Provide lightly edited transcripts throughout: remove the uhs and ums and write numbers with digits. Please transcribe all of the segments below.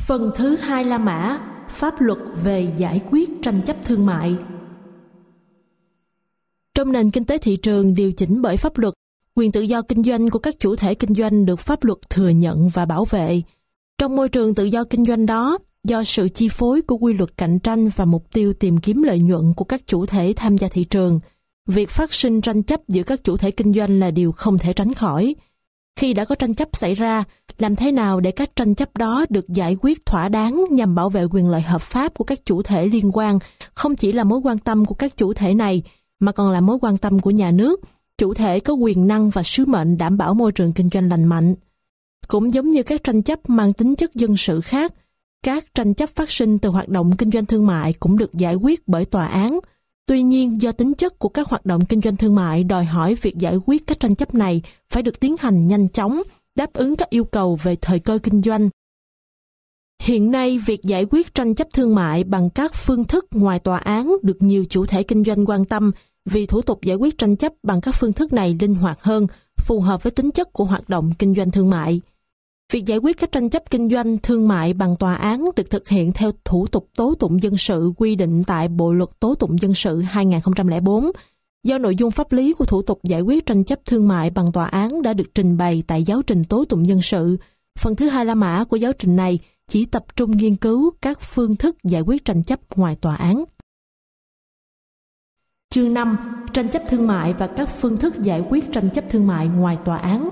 Phần thứ 2 La Mã, pháp luật về giải quyết tranh chấp thương mại. Trong nền kinh tế thị trường điều chỉnh bởi pháp luật, quyền tự do kinh doanh của các chủ thể kinh doanh được pháp luật thừa nhận và bảo vệ. Trong môi trường tự do kinh doanh đó, do sự chi phối của quy luật cạnh tranh và mục tiêu tìm kiếm lợi nhuận của các chủ thể tham gia thị trường, việc phát sinh tranh chấp giữa các chủ thể kinh doanh là điều không thể tránh khỏi. Khi đã có tranh chấp xảy ra, làm thế nào để các tranh chấp đó được giải quyết thỏa đáng nhằm bảo vệ quyền lợi hợp pháp của các chủ thể liên quan, không chỉ là mối quan tâm của các chủ thể này, mà còn là mối quan tâm của nhà nước, chủ thể có quyền năng và sứ mệnh đảm bảo môi trường kinh doanh lành mạnh. Cũng giống như các tranh chấp mang tính chất dân sự khác, các tranh chấp phát sinh từ hoạt động kinh doanh thương mại cũng được giải quyết bởi tòa án. Tuy nhiên, do tính chất của các hoạt động kinh doanh thương mại đòi hỏi việc giải quyết các tranh chấp này phải được tiến hành nhanh chóng, đáp ứng các yêu cầu về thời cơ kinh doanh. Hiện nay, việc giải quyết tranh chấp thương mại bằng các phương thức ngoài tòa án được nhiều chủ thể kinh doanh quan tâm vì thủ tục giải quyết tranh chấp bằng các phương thức này linh hoạt hơn, phù hợp với tính chất của hoạt động kinh doanh thương mại. Việc giải quyết các tranh chấp kinh doanh thương mại bằng tòa án được thực hiện theo thủ tục tố tụng dân sự quy định tại Bộ luật tố tụng dân sự 2004. Do nội dung pháp lý của thủ tục giải quyết tranh chấp thương mại bằng tòa án đã được trình bày tại giáo trình tố tụng dân sự, phần thứ 2 La Mã của giáo trình này chỉ tập trung nghiên cứu các phương thức giải quyết tranh chấp ngoài tòa án. Chương 5. Tranh chấp thương mại và các phương thức giải quyết tranh chấp thương mại ngoài tòa án.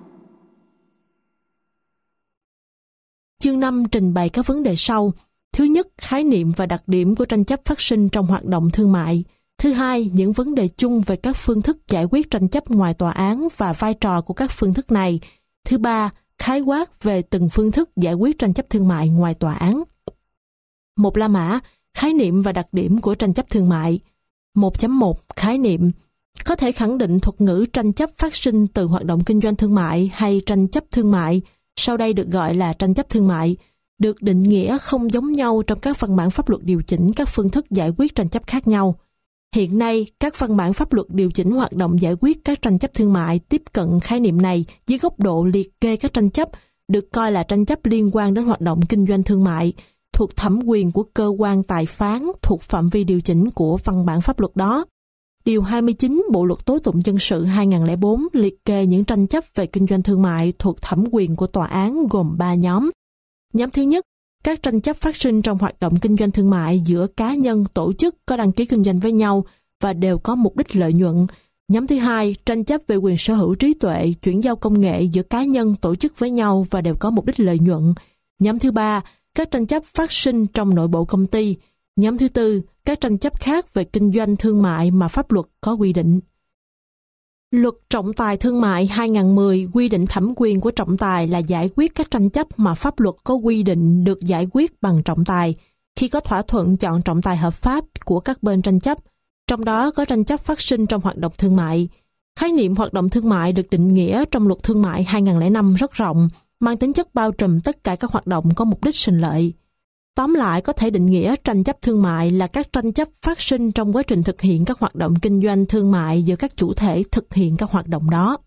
Chương 5 trình bày các vấn đề sau. Thứ nhất, khái niệm và đặc điểm của tranh chấp phát sinh trong hoạt động thương mại. Thứ hai, những vấn đề chung về các phương thức giải quyết tranh chấp ngoài tòa án và vai trò của các phương thức này. Thứ ba, khái quát về từng phương thức giải quyết tranh chấp thương mại ngoài tòa án. 1. La Mã, khái niệm và đặc điểm của tranh chấp thương mại. 1.1 Khái niệm. Có thể khẳng định thuật ngữ tranh chấp phát sinh từ hoạt động kinh doanh thương mại hay tranh chấp thương mại, sau đây được gọi là tranh chấp thương mại, được định nghĩa không giống nhau trong các văn bản pháp luật điều chỉnh các phương thức giải quyết tranh chấp khác nhau. Hiện nay, các văn bản pháp luật điều chỉnh hoạt động giải quyết các tranh chấp thương mại tiếp cận khái niệm này dưới góc độ liệt kê các tranh chấp được coi là tranh chấp liên quan đến hoạt động kinh doanh thương mại, thuộc thẩm quyền của cơ quan tài phán thuộc phạm vi điều chỉnh của văn bản pháp luật đó. Điều 29 Bộ luật tố tụng dân sự 2004 liệt kê những tranh chấp về kinh doanh thương mại thuộc thẩm quyền của tòa án gồm 3 nhóm. Nhóm thứ nhất, các tranh chấp phát sinh trong hoạt động kinh doanh thương mại giữa cá nhân, tổ chức có đăng ký kinh doanh với nhau và đều có mục đích lợi nhuận. Nhóm thứ hai, tranh chấp về quyền sở hữu trí tuệ, chuyển giao công nghệ giữa cá nhân, tổ chức với nhau và đều có mục đích lợi nhuận. Nhóm thứ ba, các tranh chấp phát sinh trong nội bộ công ty. Nhóm thứ tư, các tranh chấp khác về kinh doanh thương mại mà pháp luật có quy định. Luật trọng tài thương mại 2010 quy định thẩm quyền của trọng tài là giải quyết các tranh chấp mà pháp luật có quy định được giải quyết bằng trọng tài khi có thỏa thuận chọn trọng tài hợp pháp của các bên tranh chấp, trong đó có tranh chấp phát sinh trong hoạt động thương mại. Khái niệm hoạt động thương mại được định nghĩa trong Luật Thương mại 2005 rất rộng, mang tính chất bao trùm tất cả các hoạt động có mục đích sinh lợi. Tóm lại, có thể định nghĩa tranh chấp thương mại là các tranh chấp phát sinh trong quá trình thực hiện các hoạt động kinh doanh thương mại giữa các chủ thể thực hiện các hoạt động đó.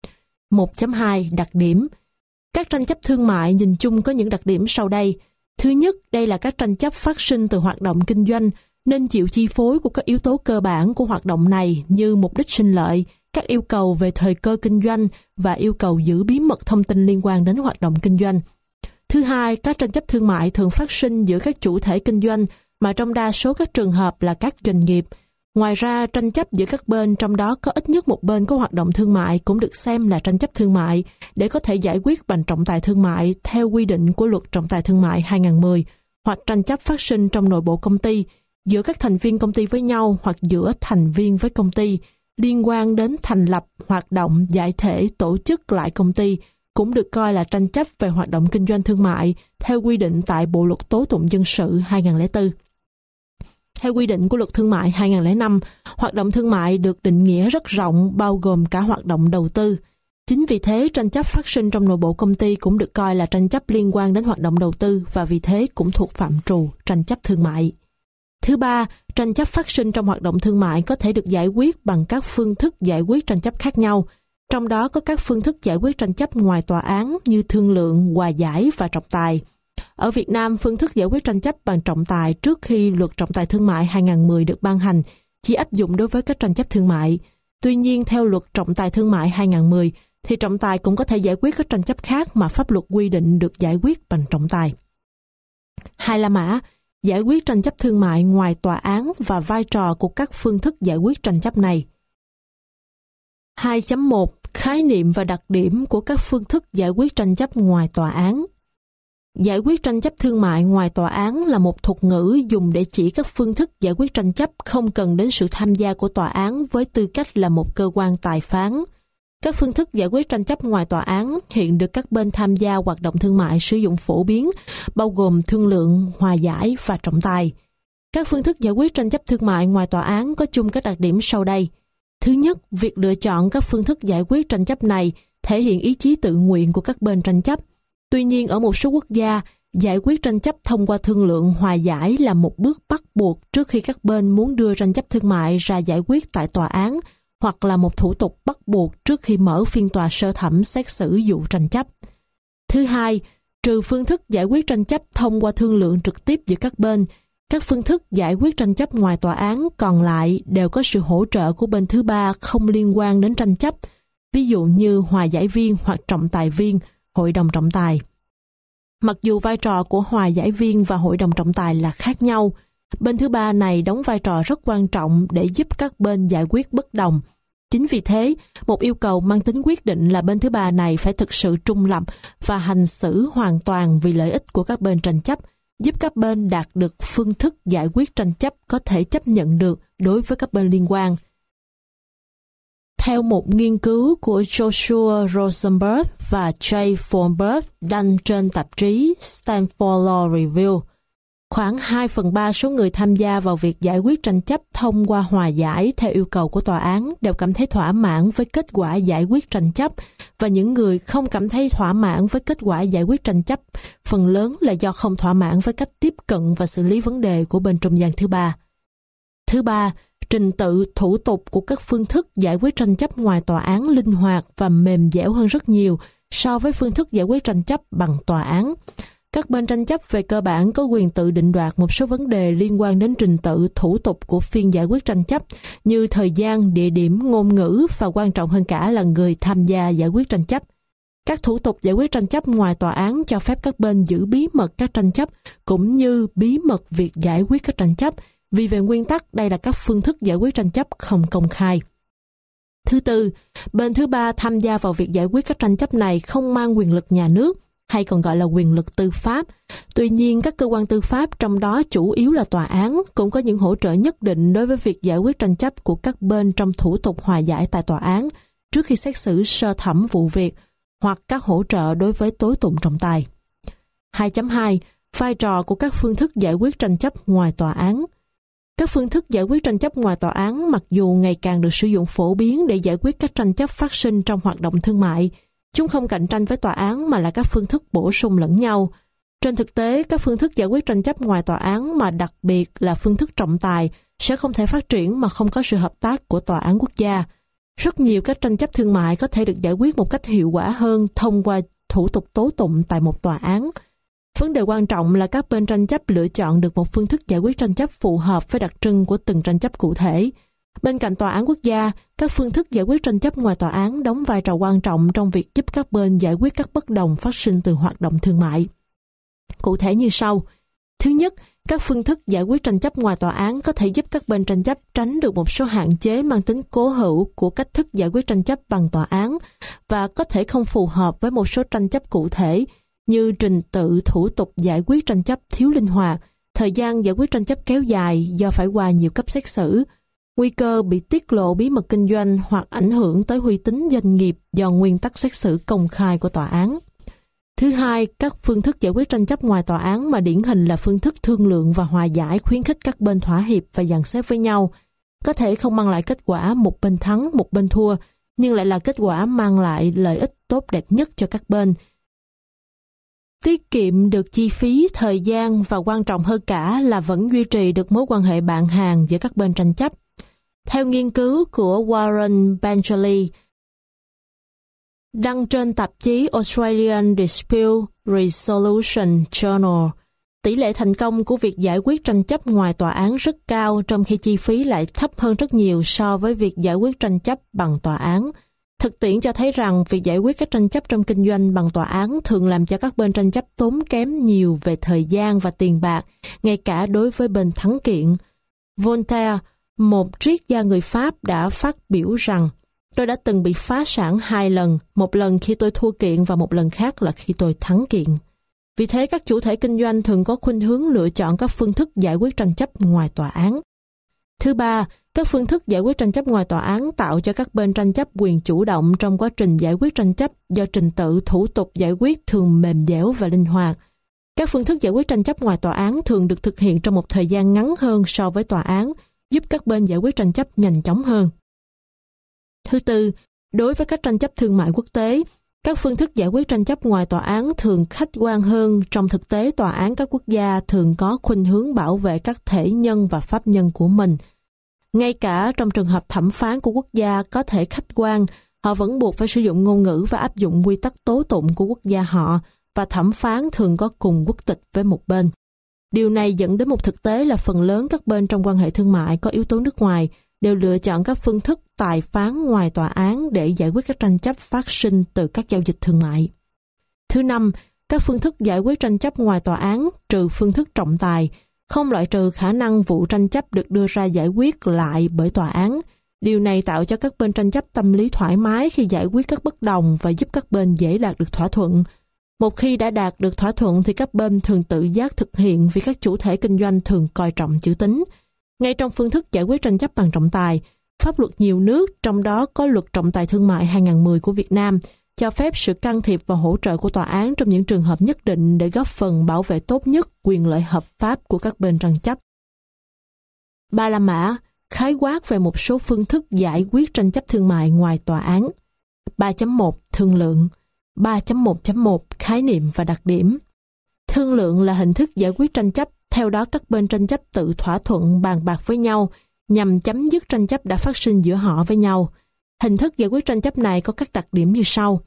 1.2 Đặc điểm. Các tranh chấp thương mại nhìn chung có những đặc điểm sau đây. Thứ nhất, đây là các tranh chấp phát sinh từ hoạt động kinh doanh nên chịu chi phối của các yếu tố cơ bản của hoạt động này như mục đích sinh lợi, các yêu cầu về thời cơ kinh doanh và yêu cầu giữ bí mật thông tin liên quan đến hoạt động kinh doanh. Thứ hai, các tranh chấp thương mại thường phát sinh giữa các chủ thể kinh doanh mà trong đa số các trường hợp là các doanh nghiệp. Ngoài ra, tranh chấp giữa các bên trong đó có ít nhất một bên có hoạt động thương mại cũng được xem là tranh chấp thương mại để có thể giải quyết bằng trọng tài thương mại theo quy định của Luật Trọng tài Thương mại 2010, hoặc tranh chấp phát sinh trong nội bộ công ty, giữa các thành viên công ty với nhau hoặc giữa thành viên với công ty, liên quan đến thành lập, hoạt động, giải thể, tổ chức lại công ty, cũng được coi là tranh chấp về hoạt động kinh doanh thương mại theo quy định tại Bộ luật tố tụng dân sự 2004. Theo quy định của Luật Thương mại 2005, hoạt động thương mại được định nghĩa rất rộng, bao gồm cả hoạt động đầu tư. Chính vì thế, tranh chấp phát sinh trong nội bộ công ty cũng được coi là tranh chấp liên quan đến hoạt động đầu tư và vì thế cũng thuộc phạm trù tranh chấp thương mại. Thứ ba, tranh chấp phát sinh trong hoạt động thương mại có thể được giải quyết bằng các phương thức giải quyết tranh chấp khác nhau. Trong đó có các phương thức giải quyết tranh chấp ngoài tòa án như thương lượng, hòa giải và trọng tài. Ở Việt Nam, phương thức giải quyết tranh chấp bằng trọng tài trước khi Luật Trọng tài Thương mại 2010 được ban hành chỉ áp dụng đối với các tranh chấp thương mại. Tuy nhiên, theo Luật Trọng tài Thương mại 2010, thì trọng tài cũng có thể giải quyết các tranh chấp khác mà pháp luật quy định được giải quyết bằng trọng tài. 2. La mã, giải quyết tranh chấp thương mại ngoài tòa án và vai trò của các phương thức giải quyết tranh chấp này. 2.1 Khái niệm và đặc điểm của các phương thức giải quyết tranh chấp ngoài tòa án. Giải quyết tranh chấp thương mại ngoài tòa án là một thuật ngữ dùng để chỉ các phương thức giải quyết tranh chấp không cần đến sự tham gia của tòa án với tư cách là một cơ quan tài phán. Các phương thức giải quyết tranh chấp ngoài tòa án hiện được các bên tham gia hoạt động thương mại sử dụng phổ biến, bao gồm thương lượng, hòa giải và trọng tài. Các phương thức giải quyết tranh chấp thương mại ngoài tòa án có chung các đặc điểm sau đây. Thứ nhất, việc lựa chọn các phương thức giải quyết tranh chấp này thể hiện ý chí tự nguyện của các bên tranh chấp. Tuy nhiên, ở một số quốc gia, giải quyết tranh chấp thông qua thương lượng hòa giải là một bước bắt buộc trước khi các bên muốn đưa tranh chấp thương mại ra giải quyết tại tòa án, hoặc là một thủ tục bắt buộc trước khi mở phiên tòa sơ thẩm xét xử vụ tranh chấp. Thứ hai, trừ phương thức giải quyết tranh chấp thông qua thương lượng trực tiếp giữa các bên, các phương thức giải quyết tranh chấp ngoài tòa án còn lại đều có sự hỗ trợ của bên thứ ba không liên quan đến tranh chấp, ví dụ như hòa giải viên hoặc trọng tài viên, hội đồng trọng tài. Mặc dù vai trò của hòa giải viên và hội đồng trọng tài là khác nhau, bên thứ ba này đóng vai trò rất quan trọng để giúp các bên giải quyết bất đồng. Chính vì thế, một yêu cầu mang tính quyết định là bên thứ ba này phải thực sự trung lập và hành xử hoàn toàn vì lợi ích của các bên tranh chấp, giúp các bên đạt được phương thức giải quyết tranh chấp có thể chấp nhận được đối với các bên liên quan. Theo một nghiên cứu của Joshua Rosenberg và Jay Fornberg đăng trên tạp chí Stanford Law Review, khoảng 2/3 số người tham gia vào việc giải quyết tranh chấp thông qua hòa giải theo yêu cầu của tòa án đều cảm thấy thỏa mãn với kết quả giải quyết tranh chấp, và những người không cảm thấy thỏa mãn với kết quả giải quyết tranh chấp phần lớn là do không thỏa mãn với cách tiếp cận và xử lý vấn đề của bên trung gian thứ ba. Thứ ba, trình tự thủ tục của các phương thức giải quyết tranh chấp ngoài tòa án linh hoạt và mềm dẻo hơn rất nhiều so với phương thức giải quyết tranh chấp bằng tòa án. Các bên tranh chấp về cơ bản có quyền tự định đoạt một số vấn đề liên quan đến trình tự thủ tục của phiên giải quyết tranh chấp như thời gian, địa điểm, ngôn ngữ và quan trọng hơn cả là người tham gia giải quyết tranh chấp. Các thủ tục giải quyết tranh chấp ngoài tòa án cho phép các bên giữ bí mật các tranh chấp cũng như bí mật việc giải quyết các tranh chấp, vì về nguyên tắc đây là các phương thức giải quyết tranh chấp không công khai. Thứ tư, bên thứ ba tham gia vào việc giải quyết các tranh chấp này không mang quyền lực nhà nước, hay còn gọi là quyền lực tư pháp. Tuy nhiên, các cơ quan tư pháp, trong đó chủ yếu là tòa án, cũng có những hỗ trợ nhất định đối với việc giải quyết tranh chấp của các bên trong thủ tục hòa giải tại tòa án trước khi xét xử sơ thẩm vụ việc, hoặc các hỗ trợ đối với tố tụng trọng tài. 2.2 Vai trò của các phương thức giải quyết tranh chấp ngoài tòa án. Các phương thức giải quyết tranh chấp ngoài tòa án mặc dù ngày càng được sử dụng phổ biến để giải quyết các tranh chấp phát sinh trong hoạt động thương mại, chúng không cạnh tranh với tòa án mà là các phương thức bổ sung lẫn nhau. Trên thực tế, các phương thức giải quyết tranh chấp ngoài tòa án mà đặc biệt là phương thức trọng tài sẽ không thể phát triển mà không có sự hợp tác của tòa án quốc gia. Rất nhiều các tranh chấp thương mại có thể được giải quyết một cách hiệu quả hơn thông qua thủ tục tố tụng tại một tòa án. Vấn đề quan trọng là các bên tranh chấp lựa chọn được một phương thức giải quyết tranh chấp phù hợp với đặc trưng của từng tranh chấp cụ thể. Bên cạnh tòa án quốc gia, các phương thức giải quyết tranh chấp ngoài tòa án đóng vai trò quan trọng trong việc giúp các bên giải quyết các bất đồng phát sinh từ hoạt động thương mại. Cụ thể như sau. Thứ nhất, các phương thức giải quyết tranh chấp ngoài tòa án có thể giúp các bên tranh chấp tránh được một số hạn chế mang tính cố hữu của cách thức giải quyết tranh chấp bằng tòa án và có thể không phù hợp với một số tranh chấp cụ thể như trình tự thủ tục giải quyết tranh chấp thiếu linh hoạt, thời gian giải quyết tranh chấp kéo dài do phải qua nhiều cấp xét xử, nguy cơ bị tiết lộ bí mật kinh doanh hoặc ảnh hưởng tới uy tín doanh nghiệp do nguyên tắc xét xử công khai của tòa án. Thứ hai, các phương thức giải quyết tranh chấp ngoài tòa án mà điển hình là phương thức thương lượng và hòa giải khuyến khích các bên thỏa hiệp và dàn xếp với nhau, có thể không mang lại kết quả một bên thắng, một bên thua, nhưng lại là kết quả mang lại lợi ích tốt đẹp nhất cho các bên. Tiết kiệm được chi phí, thời gian và quan trọng hơn cả là vẫn duy trì được mối quan hệ bạn hàng giữa các bên tranh chấp. Theo nghiên cứu của Warren Bentley đăng trên tạp chí Australian Dispute Resolution Journal. Tỷ lệ thành công của việc giải quyết tranh chấp ngoài tòa án rất cao, trong khi chi phí lại thấp hơn rất nhiều so với việc giải quyết tranh chấp bằng tòa án. Thực tiễn cho thấy rằng việc giải quyết các tranh chấp trong kinh doanh bằng tòa án thường làm cho các bên tranh chấp tốn kém nhiều về thời gian và tiền bạc, ngay cả đối với bên thắng kiện. Voltaire, một triết gia người Pháp, đã phát biểu rằng: "Tôi đã từng bị phá sản 2 lần, một lần khi tôi thua kiện và một lần khác là khi tôi thắng kiện." Vì thế, các chủ thể kinh doanh thường có khuynh hướng lựa chọn các phương thức giải quyết tranh chấp ngoài tòa án. Thứ ba, các phương thức giải quyết tranh chấp ngoài tòa án tạo cho các bên tranh chấp quyền chủ động trong quá trình giải quyết tranh chấp, do trình tự thủ tục giải quyết thường mềm dẻo và linh hoạt. Các phương thức giải quyết tranh chấp ngoài tòa án thường được thực hiện trong một thời gian ngắn hơn so với tòa án, giúp các bên giải quyết tranh chấp nhanh chóng hơn. Thứ tư, đối với các tranh chấp thương mại quốc tế, các phương thức giải quyết tranh chấp ngoài tòa án thường khách quan hơn. Trong thực tế, tòa án các quốc gia thường có khuynh hướng bảo vệ các thể nhân và pháp nhân của mình. Ngay cả trong trường hợp thẩm phán của quốc gia có thể khách quan, họ vẫn buộc phải sử dụng ngôn ngữ và áp dụng quy tắc tố tụng của quốc gia họ, và thẩm phán thường có cùng quốc tịch với một bên. Điều này dẫn đến một thực tế là phần lớn các bên trong quan hệ thương mại có yếu tố nước ngoài đều lựa chọn các phương thức tài phán ngoài tòa án để giải quyết các tranh chấp phát sinh từ các giao dịch thương mại. Thứ năm, các phương thức giải quyết tranh chấp ngoài tòa án, trừ phương thức trọng tài, không loại trừ khả năng vụ tranh chấp được đưa ra giải quyết lại bởi tòa án. Điều này tạo cho các bên tranh chấp tâm lý thoải mái khi giải quyết các bất đồng và giúp các bên dễ đạt được thỏa thuận. Một khi đã đạt được thỏa thuận thì các bên thường tự giác thực hiện, vì các chủ thể kinh doanh thường coi trọng chữ tín. Ngay trong phương thức giải quyết tranh chấp bằng trọng tài, pháp luật nhiều nước, trong đó có luật trọng tài thương mại 2010 của Việt Nam, cho phép sự can thiệp và hỗ trợ của tòa án trong những trường hợp nhất định để góp phần bảo vệ tốt nhất quyền lợi hợp pháp của các bên tranh chấp. Ba La Mã khái quát về một số phương thức giải quyết tranh chấp thương mại ngoài tòa án. 3.1 Thương lượng. 3.1.1 Khái niệm và đặc điểm. Thương lượng là hình thức giải quyết tranh chấp, theo đó các bên tranh chấp tự thỏa thuận bàn bạc với nhau nhằm chấm dứt tranh chấp đã phát sinh giữa họ với nhau. Hình thức giải quyết tranh chấp này có các đặc điểm như sau.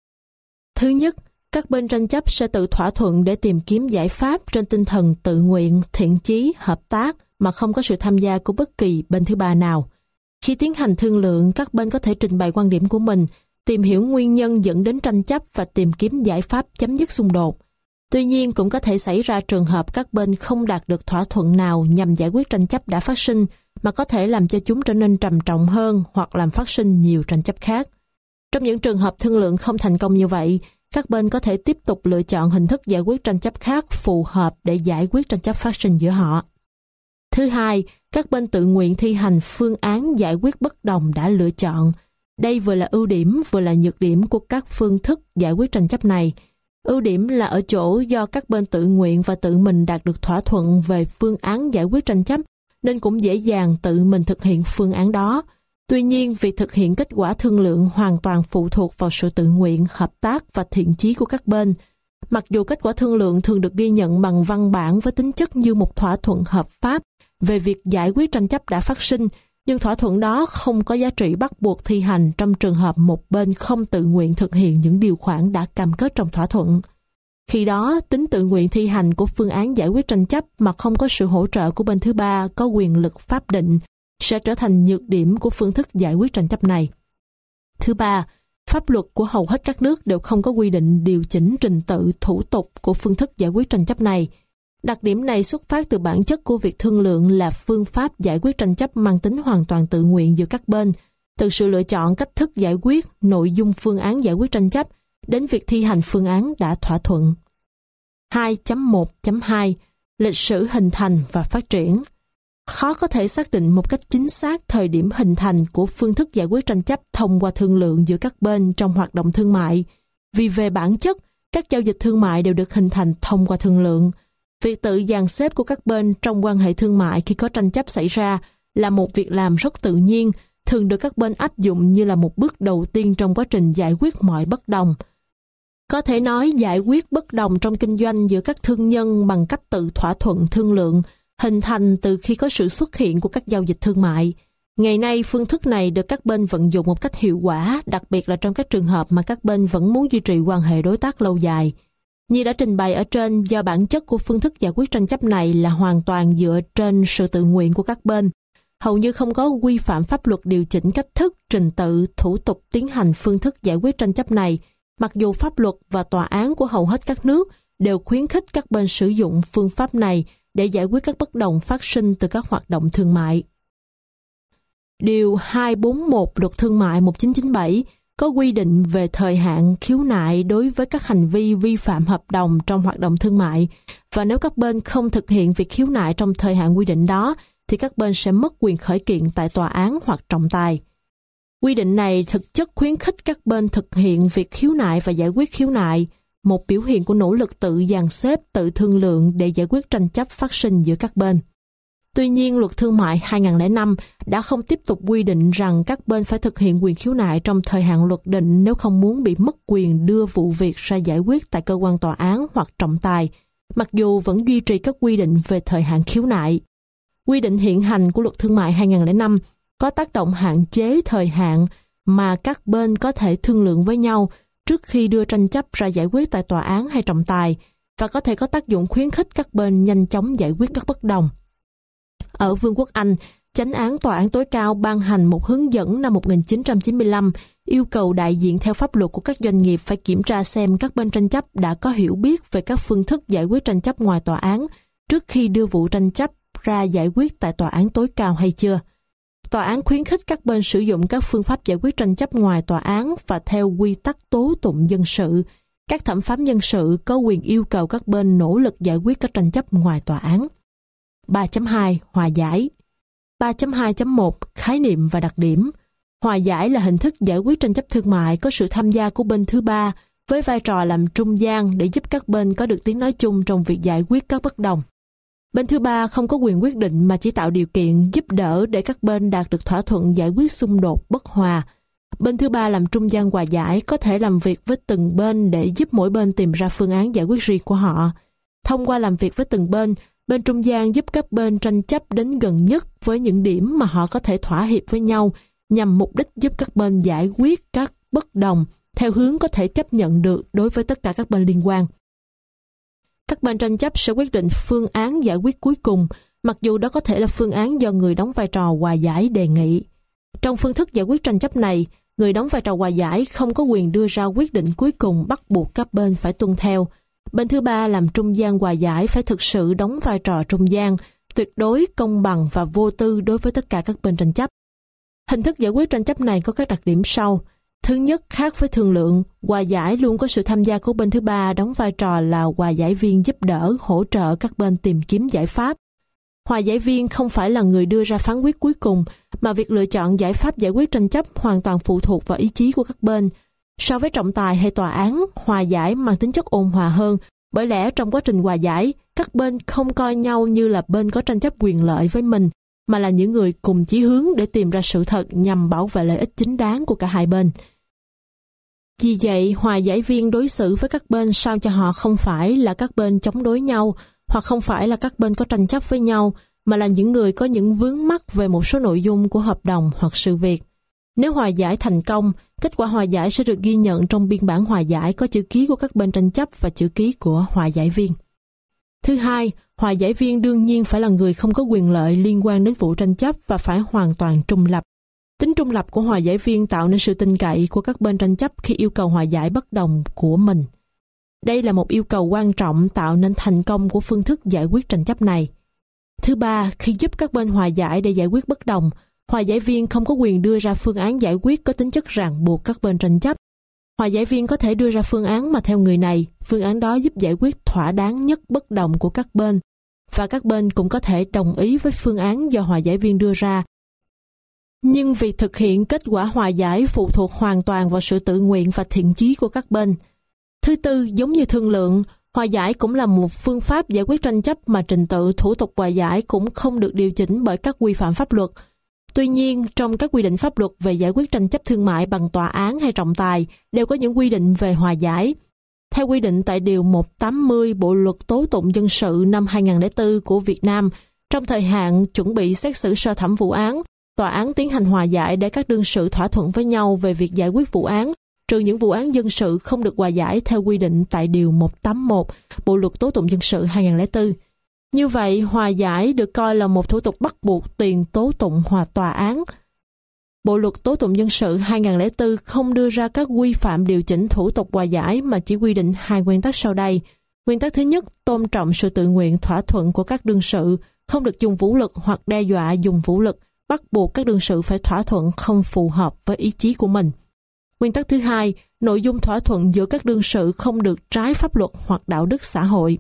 Thứ nhất, các bên tranh chấp sẽ tự thỏa thuận để tìm kiếm giải pháp trên tinh thần tự nguyện, thiện chí, hợp tác mà không có sự tham gia của bất kỳ bên thứ ba nào. Khi tiến hành thương lượng, các bên có thể trình bày quan điểm của mình, tìm hiểu nguyên nhân dẫn đến tranh chấp và tìm kiếm giải pháp chấm dứt xung đột. Tuy nhiên, cũng có thể xảy ra trường hợp các bên không đạt được thỏa thuận nào nhằm giải quyết tranh chấp đã phát sinh, mà có thể làm cho chúng trở nên trầm trọng hơn hoặc làm phát sinh nhiều tranh chấp khác. Trong những trường hợp thương lượng không thành công như vậy, các bên có thể tiếp tục lựa chọn hình thức giải quyết tranh chấp khác phù hợp để giải quyết tranh chấp phát sinh giữa họ. Thứ hai, các bên tự nguyện thi hành phương án giải quyết bất đồng đã lựa chọn. Đây vừa là ưu điểm vừa là nhược điểm của các phương thức giải quyết tranh chấp này. Ưu điểm là ở chỗ do các bên tự nguyện và tự mình đạt được thỏa thuận về phương án giải quyết tranh chấp, nên cũng dễ dàng tự mình thực hiện phương án đó. Tuy nhiên, việc thực hiện kết quả thương lượng hoàn toàn phụ thuộc vào sự tự nguyện, hợp tác và thiện chí của các bên. Mặc dù kết quả thương lượng thường được ghi nhận bằng văn bản với tính chất như một thỏa thuận hợp pháp về việc giải quyết tranh chấp đã phát sinh, nhưng thỏa thuận đó không có giá trị bắt buộc thi hành trong trường hợp một bên không tự nguyện thực hiện những điều khoản đã cam kết trong thỏa thuận. Khi đó, tính tự nguyện thi hành của phương án giải quyết tranh chấp mà không có sự hỗ trợ của bên thứ ba có quyền lực pháp định sẽ trở thành nhược điểm của phương thức giải quyết tranh chấp này. Thứ ba, pháp luật của hầu hết các nước đều không có quy định điều chỉnh trình tự thủ tục của phương thức giải quyết tranh chấp này. Đặc điểm này xuất phát từ bản chất của việc thương lượng là phương pháp giải quyết tranh chấp mang tính hoàn toàn tự nguyện giữa các bên, từ sự lựa chọn cách thức giải quyết, nội dung phương án giải quyết tranh chấp, đến việc thi hành phương án đã thỏa thuận. 2.1.2 Lịch sử hình thành và phát triển. Khó có thể xác định một cách chính xác thời điểm hình thành của phương thức giải quyết tranh chấp thông qua thương lượng giữa các bên trong hoạt động thương mại, vì về bản chất, các giao dịch thương mại đều được hình thành thông qua thương lượng. Việc tự dàn xếp của các bên trong quan hệ thương mại khi có tranh chấp xảy ra là một việc làm rất tự nhiên, thường được các bên áp dụng như là một bước đầu tiên trong quá trình giải quyết mọi bất đồng. Có thể nói giải quyết bất đồng trong kinh doanh giữa các thương nhân bằng cách tự thỏa thuận thương lượng, hình thành từ khi có sự xuất hiện của các giao dịch thương mại. Ngày nay, phương thức này được các bên vận dụng một cách hiệu quả, đặc biệt là trong các trường hợp mà các bên vẫn muốn duy trì quan hệ đối tác lâu dài. Như đã trình bày ở trên, do bản chất của phương thức giải quyết tranh chấp này là hoàn toàn dựa trên sự tự nguyện của các bên, hầu như không có quy phạm pháp luật điều chỉnh cách thức, trình tự, thủ tục tiến hành phương thức giải quyết tranh chấp này, mặc dù pháp luật và tòa án của hầu hết các nước đều khuyến khích các bên sử dụng phương pháp này để giải quyết các bất đồng phát sinh từ các hoạt động thương mại. Điều 241 Luật Thương mại 1997 có quy định về thời hạn khiếu nại đối với các hành vi vi phạm hợp đồng trong hoạt động thương mại, và nếu các bên không thực hiện việc khiếu nại trong thời hạn quy định đó, thì các bên sẽ mất quyền khởi kiện tại tòa án hoặc trọng tài. Quy định này thực chất khuyến khích các bên thực hiện việc khiếu nại và giải quyết khiếu nại, một biểu hiện của nỗ lực tự dàn xếp, tự thương lượng để giải quyết tranh chấp phát sinh giữa các bên. Tuy nhiên, Luật Thương mại 2005 đã không tiếp tục quy định rằng các bên phải thực hiện quyền khiếu nại trong thời hạn luật định nếu không muốn bị mất quyền đưa vụ việc ra giải quyết tại cơ quan tòa án hoặc trọng tài, mặc dù vẫn duy trì các quy định về thời hạn khiếu nại. Quy định hiện hành của Luật Thương mại 2005 có tác động hạn chế thời hạn mà các bên có thể thương lượng với nhau trước khi đưa tranh chấp ra giải quyết tại tòa án hay trọng tài, và có thể có tác dụng khuyến khích các bên nhanh chóng giải quyết các bất đồng. Ở Vương quốc Anh, Chánh án Tòa án tối cao ban hành một hướng dẫn năm 1995 yêu cầu đại diện theo pháp luật của các doanh nghiệp phải kiểm tra xem các bên tranh chấp đã có hiểu biết về các phương thức giải quyết tranh chấp ngoài tòa án trước khi đưa vụ tranh chấp ra giải quyết tại tòa án tối cao hay chưa. Tòa án khuyến khích các bên sử dụng các phương pháp giải quyết tranh chấp ngoài tòa án và theo quy tắc tố tụng dân sự. Các thẩm phán dân sự có quyền yêu cầu các bên nỗ lực giải quyết các tranh chấp ngoài tòa án. 3.2 Hòa giải. 3.2.1 Khái niệm và đặc điểm. Hòa giải là hình thức giải quyết tranh chấp thương mại có sự tham gia của bên thứ ba với vai trò làm trung gian để giúp các bên có được tiếng nói chung trong việc giải quyết các bất đồng. Bên thứ ba không có quyền quyết định mà chỉ tạo điều kiện giúp đỡ để các bên đạt được thỏa thuận giải quyết xung đột bất hòa. Bên thứ ba làm trung gian hòa giải có thể làm việc với từng bên để giúp mỗi bên tìm ra phương án giải quyết riêng của họ. Thông qua làm việc với từng bên, bên trung gian giúp các bên tranh chấp đến gần nhất với những điểm mà họ có thể thỏa hiệp với nhau nhằm mục đích giúp các bên giải quyết các bất đồng theo hướng có thể chấp nhận được đối với tất cả các bên liên quan. Các bên tranh chấp sẽ quyết định phương án giải quyết cuối cùng, mặc dù đó có thể là phương án do người đóng vai trò hòa giải đề nghị. Trong phương thức giải quyết tranh chấp này, người đóng vai trò hòa giải không có quyền đưa ra quyết định cuối cùng bắt buộc các bên phải tuân theo. Bên thứ ba làm trung gian hòa giải phải thực sự đóng vai trò trung gian, tuyệt đối công bằng và vô tư đối với tất cả các bên tranh chấp. Hình thức giải quyết tranh chấp này có các đặc điểm sau. Thứ nhất, khác với thương lượng, hòa giải luôn có sự tham gia của bên thứ ba đóng vai trò là hòa giải viên giúp đỡ, hỗ trợ các bên tìm kiếm giải pháp. Hòa giải viên không phải là người đưa ra phán quyết cuối cùng, mà việc lựa chọn giải pháp giải quyết tranh chấp hoàn toàn phụ thuộc vào ý chí của các bên. So với trọng tài hay tòa án, hòa giải mang tính chất ôn hòa hơn, bởi lẽ trong quá trình hòa giải, các bên không coi nhau như là bên có tranh chấp quyền lợi với mình, mà là những người cùng chí hướng để tìm ra sự thật nhằm bảo vệ lợi ích chính đáng của cả hai bên. Vì vậy, hòa giải viên đối xử với các bên sao cho họ không phải là các bên chống đối nhau, hoặc không phải là các bên có tranh chấp với nhau, mà là những người có những vướng mắc về một số nội dung của hợp đồng hoặc sự việc. Nếu hòa giải thành công, kết quả hòa giải sẽ được ghi nhận trong biên bản hòa giải có chữ ký của các bên tranh chấp và chữ ký của hòa giải viên. Thứ hai, hòa giải viên đương nhiên phải là người không có quyền lợi liên quan đến vụ tranh chấp và phải hoàn toàn trung lập. Tính trung lập của hòa giải viên tạo nên sự tin cậy của các bên tranh chấp khi yêu cầu hòa giải bất đồng của mình. Đây là một yêu cầu quan trọng tạo nên thành công của phương thức giải quyết tranh chấp này. Thứ ba, khi giúp các bên hòa giải để giải quyết bất đồng, hòa giải viên không có quyền đưa ra phương án giải quyết có tính chất ràng buộc các bên tranh chấp. Hòa giải viên có thể đưa ra phương án mà theo người này, phương án đó giúp giải quyết thỏa đáng nhất bất đồng của các bên, và các bên cũng có thể đồng ý với phương án do hòa giải viên đưa ra. Nhưng việc thực hiện kết quả hòa giải phụ thuộc hoàn toàn vào sự tự nguyện và thiện chí của các bên. Thứ tư, giống như thương lượng, hòa giải cũng là một phương pháp giải quyết tranh chấp mà trình tự thủ tục hòa giải cũng không được điều chỉnh bởi các quy phạm pháp luật. Tuy nhiên, trong các quy định pháp luật về giải quyết tranh chấp thương mại bằng tòa án hay trọng tài đều có những quy định về hòa giải. Theo quy định tại Điều 180 Bộ Luật Tố tụng Dân sự năm 2004 của Việt Nam, trong thời hạn chuẩn bị xét xử sơ thẩm vụ án, tòa án tiến hành hòa giải để các đương sự thỏa thuận với nhau về việc giải quyết vụ án, trừ những vụ án dân sự không được hòa giải theo quy định tại Điều 181 Bộ Luật Tố tụng Dân sự 2004. Như vậy, hòa giải được coi là một thủ tục bắt buộc tiền tố tụng hòa tòa án. Bộ Luật Tố tụng Dân sự 2004 không đưa ra các quy phạm điều chỉnh thủ tục hòa giải mà chỉ quy định hai nguyên tắc sau đây. Nguyên tắc thứ nhất, tôn trọng sự tự nguyện thỏa thuận của các đương sự, không được dùng vũ lực hoặc đe dọa dùng vũ lực, bắt buộc các đương sự phải thỏa thuận không phù hợp với ý chí của mình. Nguyên tắc thứ hai, nội dung thỏa thuận giữa các đương sự không được trái pháp luật hoặc đạo đức xã hội.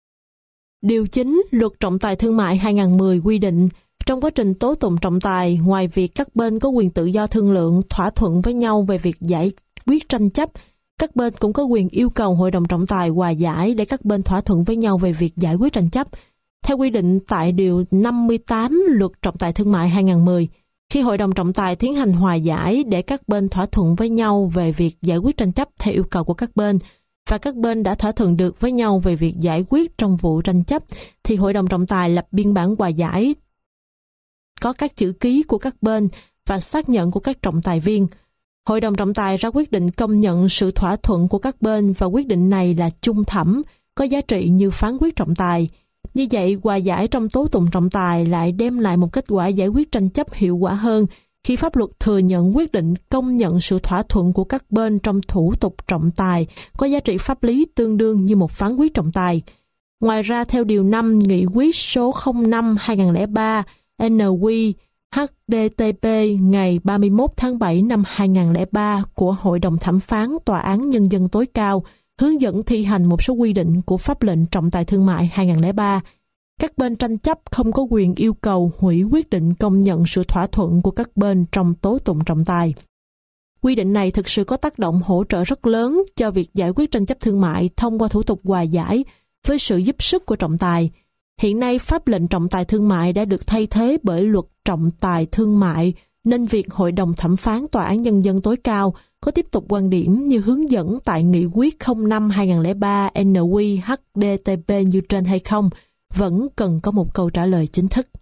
Điều 9, Luật Trọng tài Thương mại 2010 quy định, trong quá trình tố tụng trọng tài, ngoài việc các bên có quyền tự do thương lượng, thỏa thuận với nhau về việc giải quyết tranh chấp, các bên cũng có quyền yêu cầu Hội đồng trọng tài hòa giải để các bên thỏa thuận với nhau về việc giải quyết tranh chấp. Theo quy định tại Điều 58 Luật Trọng tài Thương mại 2010, khi Hội đồng trọng tài tiến hành hòa giải để các bên thỏa thuận với nhau về việc giải quyết tranh chấp theo yêu cầu của các bên, và các bên đã thỏa thuận được với nhau về việc giải quyết trong vụ tranh chấp, thì Hội đồng trọng tài lập biên bản hòa giải có các chữ ký của các bên và xác nhận của các trọng tài viên. Hội đồng trọng tài ra quyết định công nhận sự thỏa thuận của các bên và quyết định này là chung thẩm, có giá trị như phán quyết trọng tài. Như vậy, hòa giải trong tố tụng trọng tài lại đem lại một kết quả giải quyết tranh chấp hiệu quả hơn khi pháp luật thừa nhận quyết định công nhận sự thỏa thuận của các bên trong thủ tục trọng tài có giá trị pháp lý tương đương như một phán quyết trọng tài. Ngoài ra, theo Điều 5 Nghị quyết số 05/2003 NQ HDTP ngày 31 tháng 7 năm 2003 của Hội đồng Thẩm phán Tòa án Nhân dân tối cao hướng dẫn thi hành một số quy định của pháp lệnh trọng tài thương mại 2003. Các bên tranh chấp không có quyền yêu cầu hủy quyết định công nhận sự thỏa thuận của các bên trong tố tụng trọng tài. Quy định này thực sự có tác động hỗ trợ rất lớn cho việc giải quyết tranh chấp thương mại thông qua thủ tục hòa giải với sự giúp sức của trọng tài. Hiện nay, pháp lệnh trọng tài thương mại đã được thay thế bởi Luật Trọng tài Thương mại, nên việc Hội đồng Thẩm phán Tòa án Nhân dân tối cao có tiếp tục quan điểm như hướng dẫn tại Nghị quyết 05/2003 NQ HDTP như trên hay không, vẫn cần có một câu trả lời chính thức.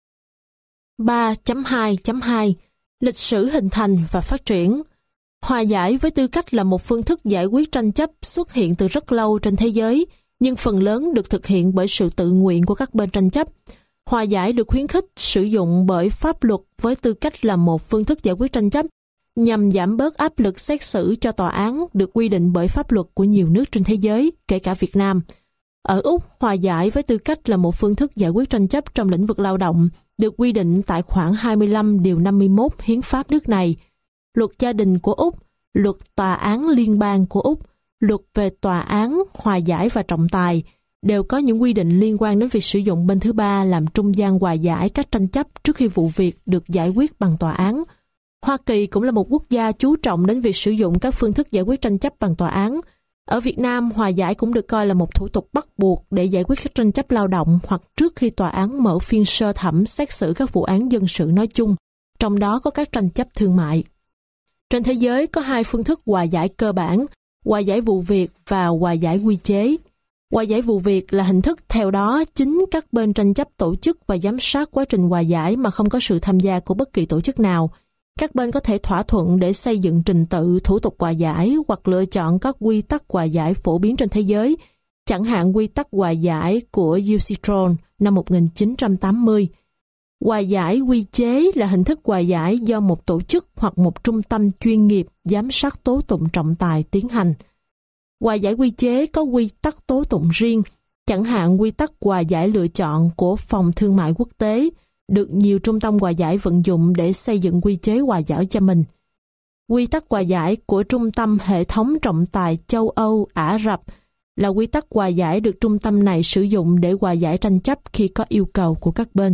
3.2.2 Lịch sử hình thành và phát triển. Hòa giải với tư cách là một phương thức giải quyết tranh chấp xuất hiện từ rất lâu trên thế giới, nhưng phần lớn được thực hiện bởi sự tự nguyện của các bên tranh chấp. Hòa giải được khuyến khích sử dụng bởi pháp luật với tư cách là một phương thức giải quyết tranh chấp nhằm giảm bớt áp lực xét xử cho tòa án được quy định bởi pháp luật của nhiều nước trên thế giới, kể cả Việt Nam. Ở Úc, hòa giải với tư cách là một phương thức giải quyết tranh chấp trong lĩnh vực lao động được quy định tại khoản 25 điều 51 Hiến pháp nước này, Luật gia đình của Úc, Luật tòa án liên bang của Úc, Luật về tòa án, hòa giải và trọng tài đều có những quy định liên quan đến việc sử dụng bên thứ ba làm trung gian hòa giải các tranh chấp trước khi vụ việc được giải quyết bằng tòa án. Hoa Kỳ cũng là một quốc gia chú trọng đến việc sử dụng các phương thức giải quyết tranh chấp bằng tòa án. Ở Việt Nam, hòa giải cũng được coi là một thủ tục bắt buộc để giải quyết các tranh chấp lao động hoặc trước khi tòa án mở phiên sơ thẩm xét xử các vụ án dân sự nói chung, trong đó có các tranh chấp thương mại. Trên thế giới có hai phương thức hòa giải cơ bản, hòa giải vụ việc và hòa giải quy chế. Hòa giải vụ việc là hình thức theo đó chính các bên tranh chấp tổ chức và giám sát quá trình hòa giải mà không có sự tham gia của bất kỳ tổ chức nào. Các bên có thể thỏa thuận để xây dựng trình tự thủ tục hòa giải hoặc lựa chọn các quy tắc hòa giải phổ biến trên thế giới, chẳng hạn quy tắc hòa giải của Ucitron năm 1980. Hòa giải quy chế là hình thức hòa giải do một tổ chức hoặc một trung tâm chuyên nghiệp giám sát tố tụng trọng tài tiến hành. Hòa giải quy chế có quy tắc tố tụng riêng, chẳng hạn quy tắc hòa giải lựa chọn của Phòng Thương mại Quốc tế, được nhiều trung tâm hòa giải vận dụng để xây dựng quy chế hòa giải cho mình. Quy tắc hòa giải của Trung tâm Hệ thống Trọng tài châu Âu Ả Rập là quy tắc hòa giải được trung tâm này sử dụng để hòa giải tranh chấp khi có yêu cầu của các bên.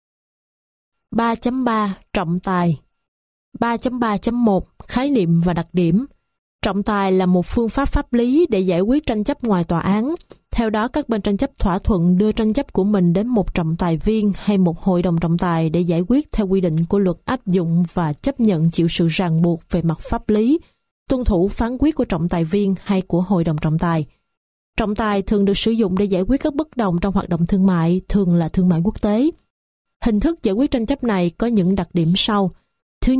3.3 Trọng tài. 3.3.1 Khái niệm và đặc điểm. Trọng tài là một phương pháp pháp lý để giải quyết tranh chấp ngoài tòa án. Theo đó, các bên tranh chấp thỏa thuận đưa tranh chấp của mình đến một trọng tài viên hay một hội đồng trọng tài để giải quyết theo quy định của luật áp dụng và chấp nhận chịu sự ràng buộc về mặt pháp lý, tuân thủ phán quyết của trọng tài viên hay của hội đồng trọng tài. Trọng tài thường được sử dụng để giải quyết các bất đồng trong hoạt động thương mại, thường là thương mại quốc tế. Hình thức giải quyết tranh chấp này có những đặc điểm sau. Thứ nhất,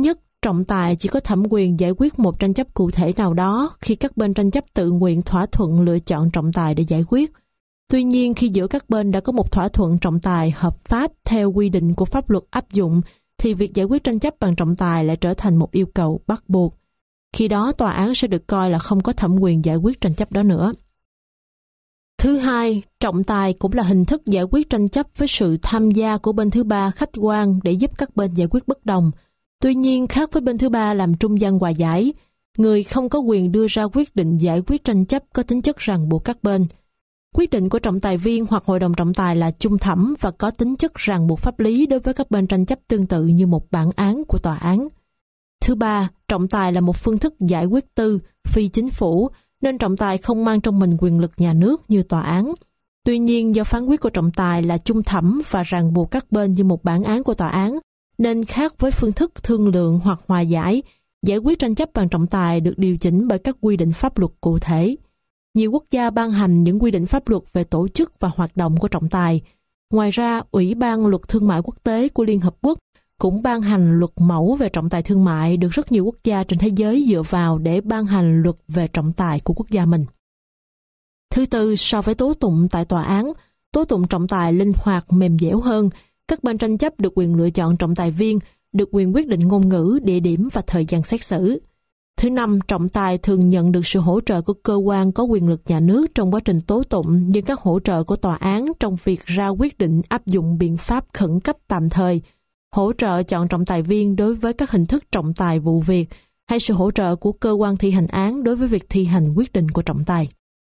trọng tài chỉ có thẩm quyền giải quyết một tranh chấp cụ thể nào đó khi các bên tranh chấp tự nguyện thỏa thuận lựa chọn trọng tài để giải quyết. Tuy nhiên, khi giữa các bên đã có một thỏa thuận trọng tài hợp pháp theo quy định của pháp luật áp dụng, thì việc giải quyết tranh chấp bằng trọng tài lại trở thành một yêu cầu bắt buộc. Khi đó, tòa án sẽ được coi là không có thẩm quyền giải quyết tranh chấp đó nữa. Thứ hai, trọng tài cũng là hình thức giải quyết tranh chấp với sự tham gia của bên thứ ba khách quan để giúp các bên giải quyết bất đồng. Tuy nhiên, khác với bên thứ ba làm trung gian hòa giải, người không có quyền đưa ra quyết định giải quyết tranh chấp có tính chất ràng buộc các bên. Quyết định của trọng tài viên hoặc hội đồng trọng tài là chung thẩm và có tính chất ràng buộc pháp lý đối với các bên tranh chấp tương tự như một bản án của tòa án. Thứ ba, trọng tài là một phương thức giải quyết tư, phi chính phủ, nên trọng tài không mang trong mình quyền lực nhà nước như tòa án. Tuy nhiên, do phán quyết của trọng tài là chung thẩm và ràng buộc các bên như một bản án của tòa án, nên khác với phương thức thương lượng hoặc hòa giải, giải quyết tranh chấp bằng trọng tài được điều chỉnh bởi các quy định pháp luật cụ thể. Nhiều quốc gia ban hành những quy định pháp luật về tổ chức và hoạt động của trọng tài. Ngoài ra, Ủy ban Luật Thương mại Quốc tế của Liên Hợp Quốc cũng ban hành luật mẫu về trọng tài thương mại được rất nhiều quốc gia trên thế giới dựa vào để ban hành luật về trọng tài của quốc gia mình. Thứ tư, so với tố tụng tại tòa án, tố tụng trọng tài linh hoạt mềm dẻo hơn. Các bên tranh chấp được quyền lựa chọn trọng tài viên, được quyền quyết định ngôn ngữ, địa điểm và thời gian xét xử. Thứ năm, trọng tài thường nhận được sự hỗ trợ của cơ quan có quyền lực nhà nước trong quá trình tố tụng như các hỗ trợ của tòa án trong việc ra quyết định áp dụng biện pháp khẩn cấp tạm thời, hỗ trợ chọn trọng tài viên đối với các hình thức trọng tài vụ việc, hay sự hỗ trợ của cơ quan thi hành án đối với việc thi hành quyết định của trọng tài.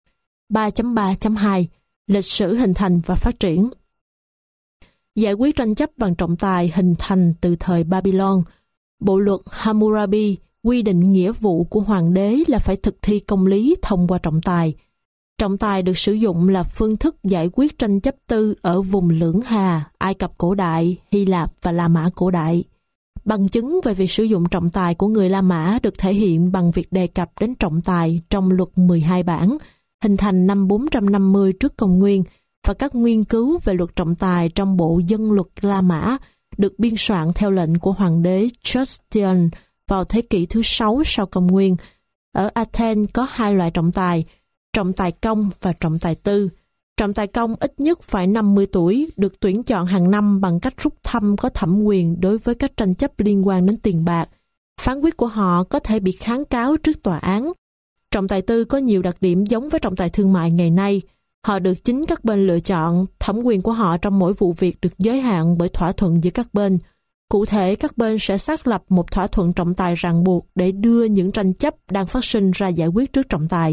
3.3.2 Lịch sử hình thành và phát triển. Giải quyết tranh chấp bằng trọng tài hình thành từ thời Babylon. Bộ luật Hammurabi quy định nghĩa vụ của hoàng đế là phải thực thi công lý thông qua trọng tài. Trọng tài được sử dụng là phương thức giải quyết tranh chấp tư ở vùng Lưỡng Hà, Ai Cập cổ đại, Hy Lạp và La Mã cổ đại. Bằng chứng về việc sử dụng trọng tài của người La Mã được thể hiện bằng việc đề cập đến trọng tài trong luật 12 bản, hình thành năm 450 trước công nguyên, và các nghiên cứu về luật trọng tài trong bộ dân luật La Mã được biên soạn theo lệnh của hoàng đế Justinian vào thế kỷ thứ 6 sau công nguyên. Ở Athens có hai loại trọng tài công và trọng tài tư. Trọng tài công ít nhất phải 50 tuổi, được tuyển chọn hàng năm bằng cách rút thăm có thẩm quyền đối với các tranh chấp liên quan đến tiền bạc. Phán quyết của họ có thể bị kháng cáo trước tòa án. Trọng tài tư có nhiều đặc điểm giống với trọng tài thương mại ngày nay. Họ được chính các bên lựa chọn, thẩm quyền của họ trong mỗi vụ việc được giới hạn bởi thỏa thuận giữa các bên. Cụ thể, các bên sẽ xác lập một thỏa thuận trọng tài ràng buộc để đưa những tranh chấp đang phát sinh ra giải quyết trước trọng tài.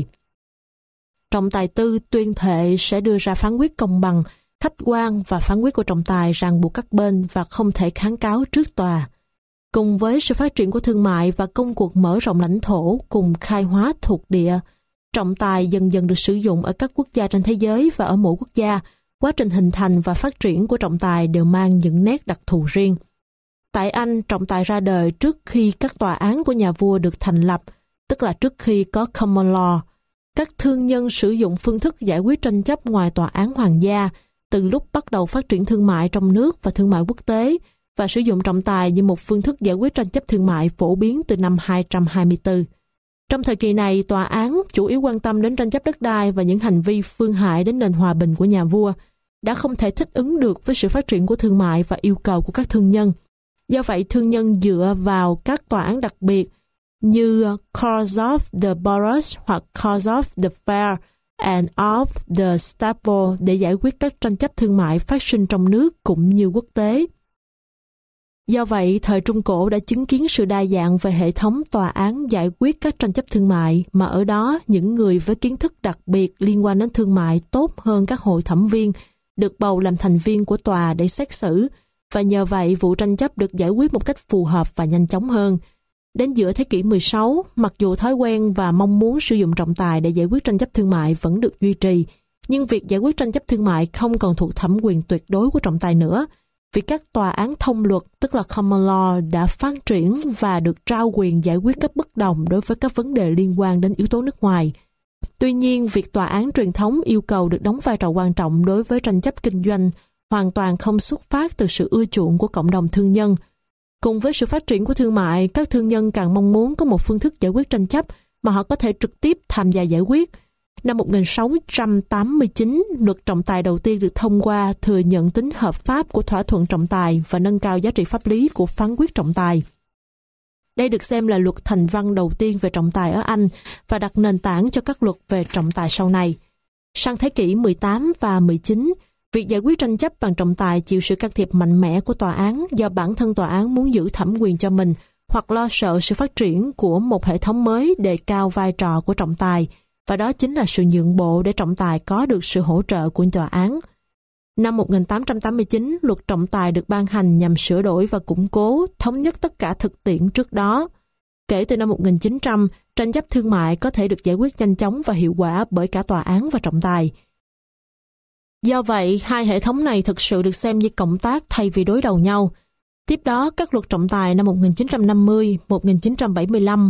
Trọng tài tư tuyên thệ sẽ đưa ra phán quyết công bằng, khách quan và phán quyết của trọng tài ràng buộc các bên và không thể kháng cáo trước tòa. Cùng với sự phát triển của thương mại và công cuộc mở rộng lãnh thổ cùng khai hóa thuộc địa, trọng tài dần dần được sử dụng ở các quốc gia trên thế giới và ở mỗi quốc gia. Quá trình hình thành và phát triển của trọng tài đều mang những nét đặc thù riêng. Tại Anh, trọng tài ra đời trước khi các tòa án của nhà vua được thành lập, tức là trước khi có common law. Các thương nhân sử dụng phương thức giải quyết tranh chấp ngoài tòa án hoàng gia từ lúc bắt đầu phát triển thương mại trong nước và thương mại quốc tế, và sử dụng trọng tài như một phương thức giải quyết tranh chấp thương mại phổ biến từ năm 224. Trong thời kỳ này, tòa án chủ yếu quan tâm đến tranh chấp đất đai và những hành vi phương hại đến nền hòa bình của nhà vua, đã không thể thích ứng được với sự phát triển của thương mại và yêu cầu của các thương nhân. Do vậy, thương nhân dựa vào các tòa án đặc biệt như Court of the Boroughs hoặc Court of the Fair and of the Staple để giải quyết các tranh chấp thương mại phát sinh trong nước cũng như quốc tế. Do vậy, thời Trung Cổ đã chứng kiến sự đa dạng về hệ thống tòa án giải quyết các tranh chấp thương mại, mà ở đó những người với kiến thức đặc biệt liên quan đến thương mại tốt hơn các hội thẩm viên được bầu làm thành viên của tòa để xét xử, và nhờ vậy vụ tranh chấp được giải quyết một cách phù hợp và nhanh chóng hơn. Đến giữa thế kỷ 16, mặc dù thói quen và mong muốn sử dụng trọng tài để giải quyết tranh chấp thương mại vẫn được duy trì, nhưng việc giải quyết tranh chấp thương mại không còn thuộc thẩm quyền tuyệt đối của trọng tài nữa, vì các tòa án thông luật, tức là common law, đã phát triển và được trao quyền giải quyết các bất đồng đối với các vấn đề liên quan đến yếu tố nước ngoài. Tuy nhiên, việc tòa án truyền thống yêu cầu được đóng vai trò quan trọng đối với tranh chấp kinh doanh hoàn toàn không xuất phát từ sự ưa chuộng của cộng đồng thương nhân. Cùng với sự phát triển của thương mại, các thương nhân càng mong muốn có một phương thức giải quyết tranh chấp mà họ có thể trực tiếp tham gia giải quyết. Năm 1689, luật trọng tài đầu tiên được thông qua thừa nhận tính hợp pháp của thỏa thuận trọng tài và nâng cao giá trị pháp lý của phán quyết trọng tài. Đây được xem là luật thành văn đầu tiên về trọng tài ở Anh và đặt nền tảng cho các luật về trọng tài sau này. Sang thế kỷ 18 và 19, việc giải quyết tranh chấp bằng trọng tài chịu sự can thiệp mạnh mẽ của tòa án do bản thân tòa án muốn giữ thẩm quyền cho mình hoặc lo sợ sự phát triển của một hệ thống mới đề cao vai trò của trọng tài, và đó chính là sự nhượng bộ để trọng tài có được sự hỗ trợ của tòa án. Năm 1889, luật trọng tài được ban hành nhằm sửa đổi và củng cố, thống nhất tất cả thực tiễn trước đó. Kể từ năm 1900, tranh chấp thương mại có thể được giải quyết nhanh chóng và hiệu quả bởi cả tòa án và trọng tài. Do vậy, hai hệ thống này thực sự được xem như cộng tác thay vì đối đầu nhau. Tiếp đó, các luật trọng tài năm 1950, 1975,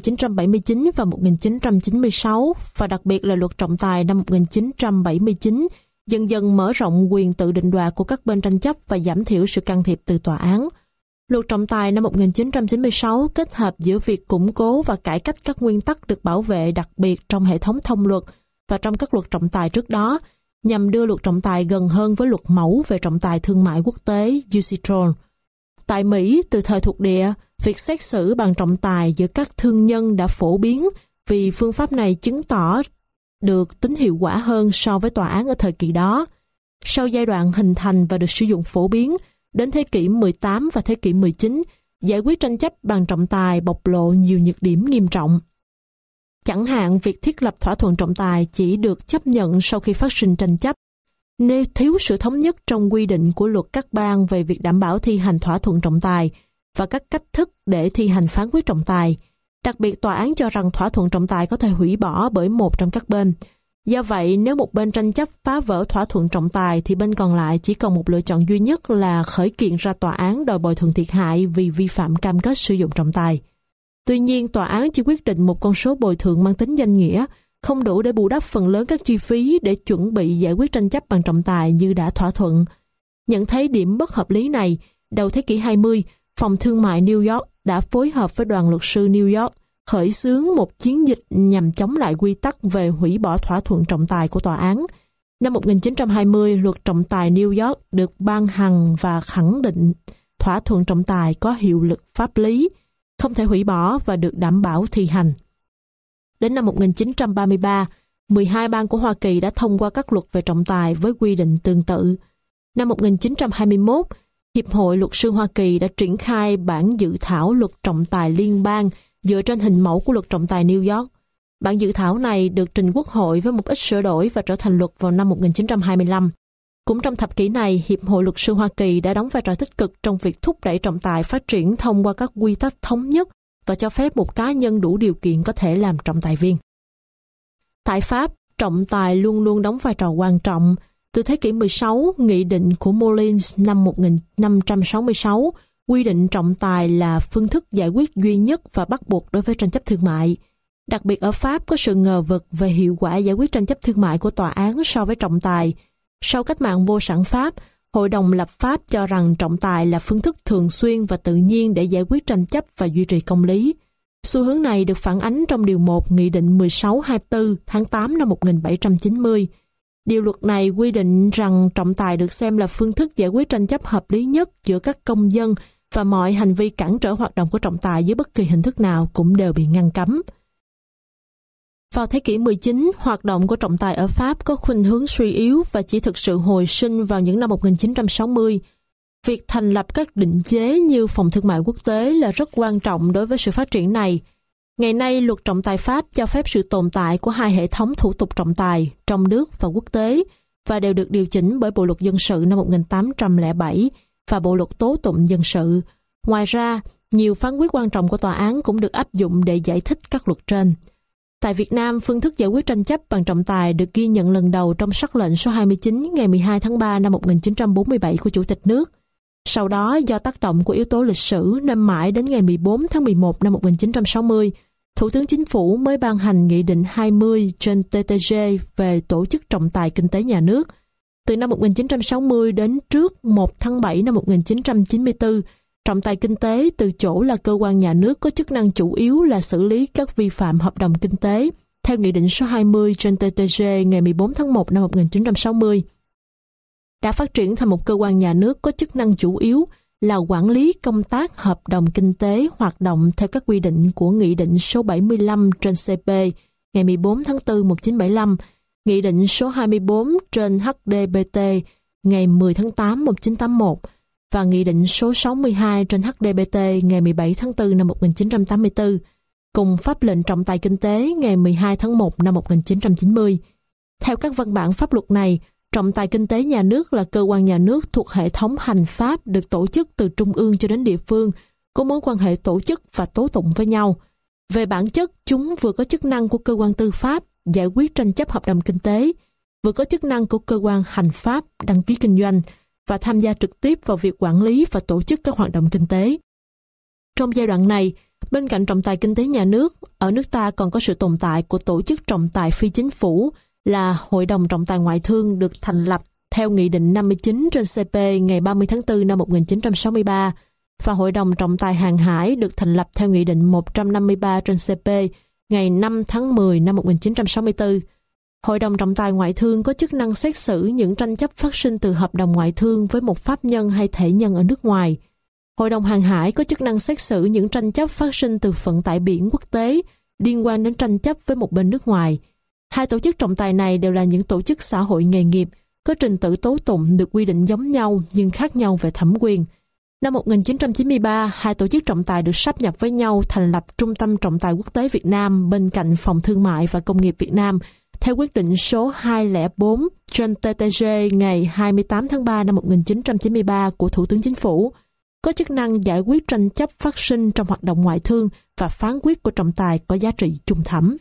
1979 và 1996, và đặc biệt là luật trọng tài năm 1979, dần dần mở rộng quyền tự định đoạt của các bên tranh chấp và giảm thiểu sự can thiệp từ tòa án. Luật trọng tài năm 1996 kết hợp giữa việc củng cố và cải cách các nguyên tắc được bảo vệ đặc biệt trong hệ thống thông luật và trong các luật trọng tài trước đó, nhằm đưa luật trọng tài gần hơn với luật mẫu về trọng tài thương mại quốc tế UCITROL. Tại Mỹ, từ thời thuộc địa, việc xét xử bằng trọng tài giữa các thương nhân đã phổ biến vì phương pháp này chứng tỏ được tính hiệu quả hơn so với tòa án ở thời kỳ đó. Sau giai đoạn hình thành và được sử dụng phổ biến, đến thế kỷ 18 và thế kỷ 19, giải quyết tranh chấp bằng trọng tài bộc lộ nhiều nhược điểm nghiêm trọng. Chẳng hạn, việc thiết lập thỏa thuận trọng tài chỉ được chấp nhận sau khi phát sinh tranh chấp. Nếu thiếu sự thống nhất trong quy định của luật các bang về việc đảm bảo thi hành thỏa thuận trọng tài và các cách thức để thi hành phán quyết trọng tài. Đặc biệt, tòa án cho rằng thỏa thuận trọng tài có thể hủy bỏ bởi một trong các bên. Do vậy, nếu một bên tranh chấp phá vỡ thỏa thuận trọng tài thì bên còn lại chỉ còn một lựa chọn duy nhất là khởi kiện ra tòa án đòi bồi thường thiệt hại vì vi phạm cam kết sử dụng trọng tài. Tuy nhiên, tòa án chỉ quyết định một con số bồi thường mang tính danh nghĩa, không đủ để bù đắp phần lớn các chi phí để chuẩn bị giải quyết tranh chấp bằng trọng tài như đã thỏa thuận. Nhận thấy điểm bất hợp lý này, đầu thế kỷ 20, Phòng Thương mại New York đã phối hợp với đoàn luật sư New York khởi xướng một chiến dịch nhằm chống lại quy tắc về hủy bỏ thỏa thuận trọng tài của tòa án. Năm 1920, luật trọng tài New York được ban hành và khẳng định thỏa thuận trọng tài có hiệu lực pháp lý, không thể hủy bỏ và được đảm bảo thi hành. Đến năm 1933, 12 bang của Hoa Kỳ đã thông qua các luật về trọng tài với quy định tương tự. Năm 1921, Hiệp hội Luật sư Hoa Kỳ đã triển khai bản dự thảo luật trọng tài liên bang dựa trên hình mẫu của luật trọng tài New York. Bản dự thảo này được trình Quốc hội với một ít sửa đổi và trở thành luật vào năm 1925. Cũng trong thập kỷ này, Hiệp hội Luật sư Hoa Kỳ đã đóng vai trò tích cực trong việc thúc đẩy trọng tài phát triển thông qua các quy tắc thống nhất và cho phép một cá nhân đủ điều kiện có thể làm trọng tài viên. Tại Pháp, trọng tài luôn luôn đóng vai trò quan trọng. Từ thế kỷ 16, Nghị định của Molins năm 1566 quy định trọng tài là phương thức giải quyết duy nhất và bắt buộc đối với tranh chấp thương mại. Đặc biệt ở Pháp có sự ngờ vực về hiệu quả giải quyết tranh chấp thương mại của tòa án so với trọng tài. Sau cách mạng vô sản Pháp, Hội đồng lập pháp cho rằng trọng tài là phương thức thường xuyên và tự nhiên để giải quyết tranh chấp và duy trì công lý. Xu hướng này được phản ánh trong Điều 1 Nghị định 1624 tháng 8 năm 1790. Điều luật này quy định rằng trọng tài được xem là phương thức giải quyết tranh chấp hợp lý nhất giữa các công dân và mọi hành vi cản trở hoạt động của trọng tài dưới bất kỳ hình thức nào cũng đều bị ngăn cấm. Vào thế kỷ 19, hoạt động của trọng tài ở Pháp có khuynh hướng suy yếu và chỉ thực sự hồi sinh vào những năm 1960. Việc thành lập các định chế như Phòng Thương mại Quốc tế là rất quan trọng đối với sự phát triển này. Ngày nay, luật trọng tài Pháp cho phép sự tồn tại của hai hệ thống thủ tục trọng tài trong nước và quốc tế và đều được điều chỉnh bởi Bộ luật dân sự năm 1807 và Bộ luật tố tụng dân sự. Ngoài ra, nhiều phán quyết quan trọng của tòa án cũng được áp dụng để giải thích các luật trên. Tại Việt Nam, phương thức giải quyết tranh chấp bằng trọng tài được ghi nhận lần đầu trong sắc lệnh số 29 ngày 12 tháng 3 năm 1947 của Chủ tịch nước. Sau đó, do tác động của yếu tố lịch sử nên mãi đến ngày 14 tháng 11 năm 1960, Thủ tướng Chính phủ mới ban hành Nghị định 20 trên TTG về tổ chức trọng tài kinh tế nhà nước. Từ năm 1960 đến trước 1 tháng 7 năm 1994, Trọng tài kinh tế từ chỗ là cơ quan nhà nước có chức năng chủ yếu là xử lý các vi phạm hợp đồng kinh tế, theo Nghị định số 20 trên TTG ngày 14 tháng 1 năm 1960. Đã phát triển thành một cơ quan nhà nước có chức năng chủ yếu là quản lý công tác hợp đồng kinh tế hoạt động theo các quy định của Nghị định số 75 trên CP ngày 14 tháng 4 1975, Nghị định số 24 trên HDBT ngày 10 tháng 8 1981 và Nghị định số 62 trên HDBT ngày 17 tháng 4 năm 1984, cùng pháp lệnh trọng tài kinh tế ngày 12 tháng 1 năm 1990. Theo các văn bản pháp luật này, trọng tài kinh tế nhà nước là cơ quan nhà nước thuộc hệ thống hành pháp được tổ chức từ trung ương cho đến địa phương, có mối quan hệ tổ chức và tố tụng với nhau. Về bản chất, chúng vừa có chức năng của cơ quan tư pháp, giải quyết tranh chấp hợp đồng kinh tế, vừa có chức năng của cơ quan hành pháp, đăng ký kinh doanh, và tham gia trực tiếp vào việc quản lý và tổ chức các hoạt động kinh tế. Trong giai đoạn này, bên cạnh trọng tài kinh tế nhà nước, ở nước ta còn có sự tồn tại của tổ chức trọng tài phi chính phủ là Hội đồng Trọng tài Ngoại thương được thành lập theo Nghị định 59 trên CP ngày 30 tháng 4 năm 1963 và Hội đồng Trọng tài Hàng hải được thành lập theo Nghị định 153 trên CP ngày 5 tháng 10 năm 1964. Hội đồng Trọng tài Ngoại thương có chức năng xét xử những tranh chấp phát sinh từ hợp đồng ngoại thương với một pháp nhân hay thể nhân ở nước ngoài. Hội đồng Hàng hải có chức năng xét xử những tranh chấp phát sinh từ vận tải biển quốc tế liên quan đến tranh chấp với một bên nước ngoài. Hai tổ chức trọng tài này đều là những tổ chức xã hội nghề nghiệp, có trình tự tố tụng được quy định giống nhau nhưng khác nhau về thẩm quyền. Năm 1993, hai tổ chức trọng tài được sáp nhập với nhau thành lập Trung tâm Trọng tài Quốc tế Việt Nam bên cạnh Phòng Thương mại và Công nghiệp Việt Nam, theo quyết định số 204 trên TTG ngày 28 tháng 3 năm 1993 của Thủ tướng Chính phủ, có chức năng giải quyết tranh chấp phát sinh trong hoạt động ngoại thương và phán quyết của trọng tài có giá trị chung thẩm.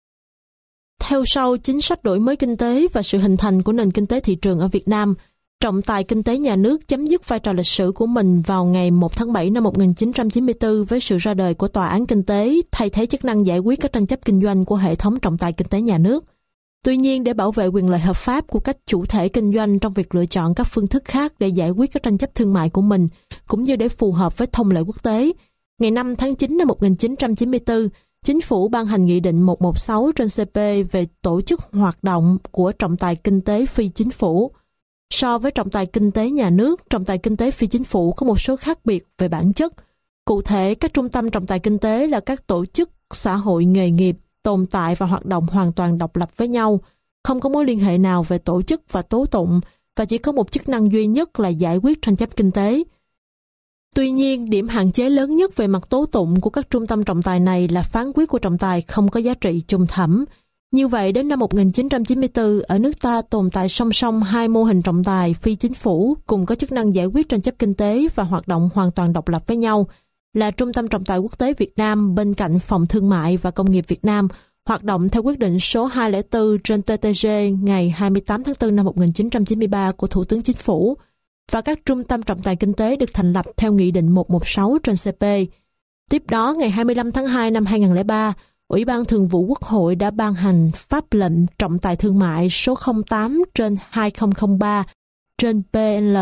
Theo sau chính sách đổi mới kinh tế và sự hình thành của nền kinh tế thị trường ở Việt Nam, trọng tài kinh tế nhà nước chấm dứt vai trò lịch sử của mình vào ngày 1 tháng 7 năm 1994 với sự ra đời của Tòa án Kinh tế, thay thế chức năng giải quyết các tranh chấp kinh doanh của hệ thống trọng tài kinh tế nhà nước. Tuy nhiên, để bảo vệ quyền lợi hợp pháp của các chủ thể kinh doanh trong việc lựa chọn các phương thức khác để giải quyết các tranh chấp thương mại của mình, cũng như để phù hợp với thông lệ quốc tế, ngày 5 tháng 9 năm 1994, Chính phủ ban hành Nghị định 116 trên CP về tổ chức hoạt động của trọng tài kinh tế phi chính phủ. So với trọng tài kinh tế nhà nước, trọng tài kinh tế phi chính phủ có một số khác biệt về bản chất. Cụ thể, các trung tâm trọng tài kinh tế là các tổ chức xã hội nghề nghiệp tồn tại và hoạt động hoàn toàn độc lập với nhau, không có mối liên hệ nào về tổ chức và tố tụng và chỉ có một chức năng duy nhất là giải quyết tranh chấp kinh tế. Tuy nhiên, điểm hạn chế lớn nhất về mặt tố tụng của các trung tâm trọng tài này là phán quyết của trọng tài không có giá trị chung thẩm. Như vậy, đến năm 1994, ở nước ta tồn tại song song hai mô hình trọng tài phi chính phủ cùng có chức năng giải quyết tranh chấp kinh tế và hoạt động hoàn toàn độc lập với nhau, là Trung tâm Trọng tài Quốc tế Việt Nam bên cạnh Phòng Thương mại và Công nghiệp Việt Nam, hoạt động theo quyết định số 204 trên TTG ngày 28 tháng 4 năm 1993 của Thủ tướng Chính phủ, và các trung tâm trọng tài kinh tế được thành lập theo Nghị định 116 trên CP. Tiếp đó, ngày 25 tháng 2 năm 2003, Ủy ban Thường vụ Quốc hội đã ban hành pháp lệnh trọng tài thương mại số 08 trên 2003 trên PL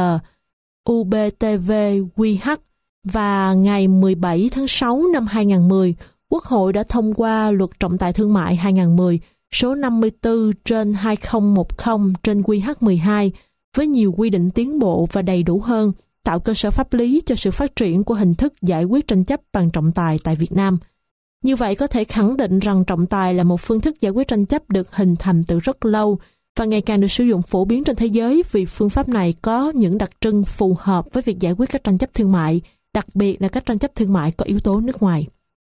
UBTV QH, và ngày 17 tháng 6 năm 2010, Quốc hội đã thông qua Luật Trọng tài Thương mại 2010 số 54 trên 2010 trên QH12 với nhiều quy định tiến bộ và đầy đủ hơn, tạo cơ sở pháp lý cho sự phát triển của hình thức giải quyết tranh chấp bằng trọng tài tại Việt Nam. Như vậy có thể khẳng định rằng trọng tài là một phương thức giải quyết tranh chấp được hình thành từ rất lâu và ngày càng được sử dụng phổ biến trên thế giới vì phương pháp này có những đặc trưng phù hợp với việc giải quyết các tranh chấp thương mại, đặc biệt là các tranh chấp thương mại có yếu tố nước ngoài.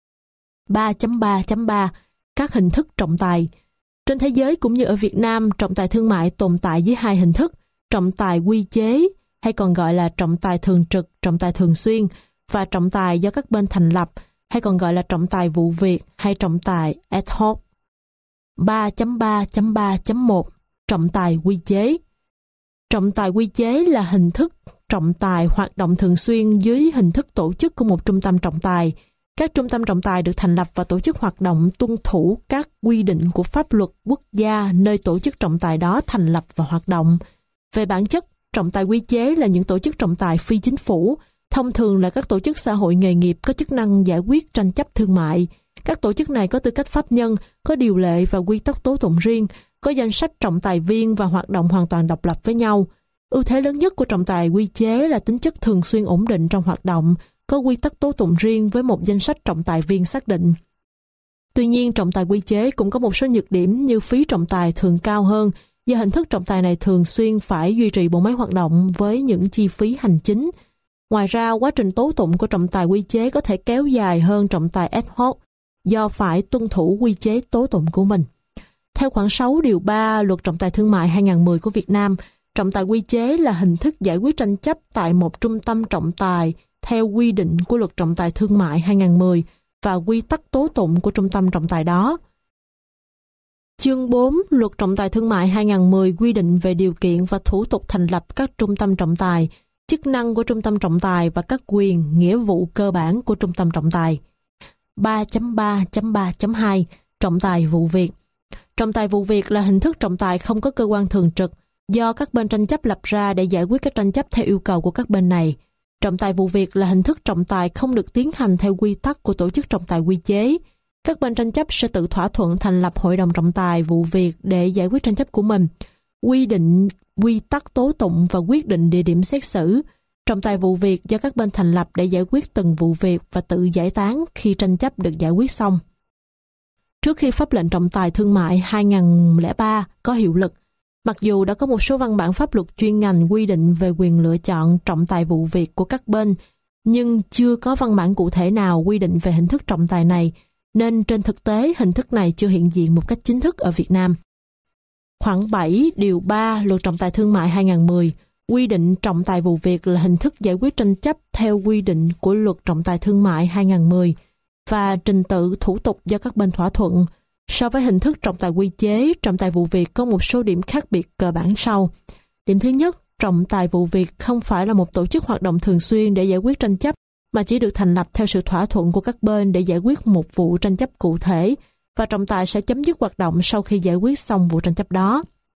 3.3.3 Các hình thức trọng tài. Trên thế giới cũng như ở Việt Nam, trọng tài thương mại tồn tại dưới hai hình thức: trọng tài quy chế, hay còn gọi là trọng tài thường trực, trọng tài thường xuyên, và trọng tài do các bên thành lập, hay còn gọi là trọng tài vụ việc hay trọng tài ad hoc. 3.3.3.1 Trọng tài quy chế. Trọng tài quy chế là hình thức trọng tài hoạt động thường xuyên dưới hình thức tổ chức của một trung tâm trọng tài. Các trung tâm trọng tài được thành lập và tổ chức hoạt động tuân thủ các quy định của pháp luật quốc gia nơi tổ chức trọng tài đó thành lập và hoạt động. Về bản chất, trọng tài quy chế là những tổ chức trọng tài phi chính phủ, Thông thường là các tổ chức xã hội nghề nghiệp có chức năng giải quyết tranh chấp thương mại. Các tổ chức này có tư cách pháp nhân, có điều lệ và quy tắc tố tụng riêng, có danh sách trọng tài viên và hoạt động hoàn toàn độc lập với nhau. Ưu thế lớn nhất của trọng tài quy chế là tính chất thường xuyên ổn định trong hoạt động, có quy tắc tố tụng riêng với một danh sách trọng tài viên xác định. Tuy nhiên, trọng tài quy chế cũng có một số nhược điểm như phí trọng tài thường cao hơn, do hình thức trọng tài này thường xuyên phải duy trì bộ máy hoạt động với những chi phí hành chính. Ngoài ra, quá trình tố tụng của trọng tài quy chế có thể kéo dài hơn trọng tài ad hoc, do phải tuân thủ quy chế tố tụng của mình. Theo khoản 6 điều 3 Luật Trọng tài Thương mại 2010 của Việt Nam, trọng tài quy chế là hình thức giải quyết tranh chấp tại một trung tâm trọng tài theo quy định của Luật Trọng tài Thương mại 2010 và quy tắc tố tụng của trung tâm trọng tài đó. Chương 4 Luật Trọng tài Thương mại 2010 quy định về điều kiện và thủ tục thành lập các trung tâm trọng tài, chức năng của trung tâm trọng tài và các quyền, nghĩa vụ cơ bản của trung tâm trọng tài. 3.3.3.2 Trọng tài vụ việc. Trọng tài vụ việc là hình thức trọng tài không có cơ quan thường trực, do các bên tranh chấp lập ra để giải quyết các tranh chấp theo yêu cầu của các bên này. Trọng tài vụ việc là hình thức trọng tài không được tiến hành theo quy tắc của tổ chức trọng tài quy chế. Các bên tranh chấp sẽ tự thỏa thuận thành lập hội đồng trọng tài vụ việc để giải quyết tranh chấp của mình, quy định quy tắc tố tụng và quyết định địa điểm xét xử. Trọng tài vụ việc do các bên thành lập để giải quyết từng vụ việc và tự giải tán khi tranh chấp được giải quyết xong. Trước khi pháp lệnh trọng tài thương mại 2003 có hiệu lực, mặc dù đã có một số văn bản pháp luật chuyên ngành quy định về quyền lựa chọn trọng tài vụ việc của các bên, nhưng chưa có văn bản cụ thể nào quy định về hình thức trọng tài này, nên trên thực tế hình thức này chưa hiện diện một cách chính thức ở Việt Nam. Khoản 7 điều 3 Luật Trọng tài Thương mại 2010 quy định trọng tài vụ việc là hình thức giải quyết tranh chấp theo quy định của Luật Trọng tài Thương mại 2010 và trình tự thủ tục do các bên thỏa thuận. So với hình thức trọng tài quy chế, trọng tài vụ việc có một số điểm khác biệt cơ bản sau. Điểm thứ nhất, trọng tài vụ việc không phải là một tổ chức hoạt động thường xuyên để giải quyết tranh chấp, mà chỉ được thành lập theo sự thỏa thuận của các bên để giải quyết một vụ tranh chấp cụ thể, và trọng tài sẽ chấm dứt hoạt động sau khi giải quyết xong vụ tranh chấp đó.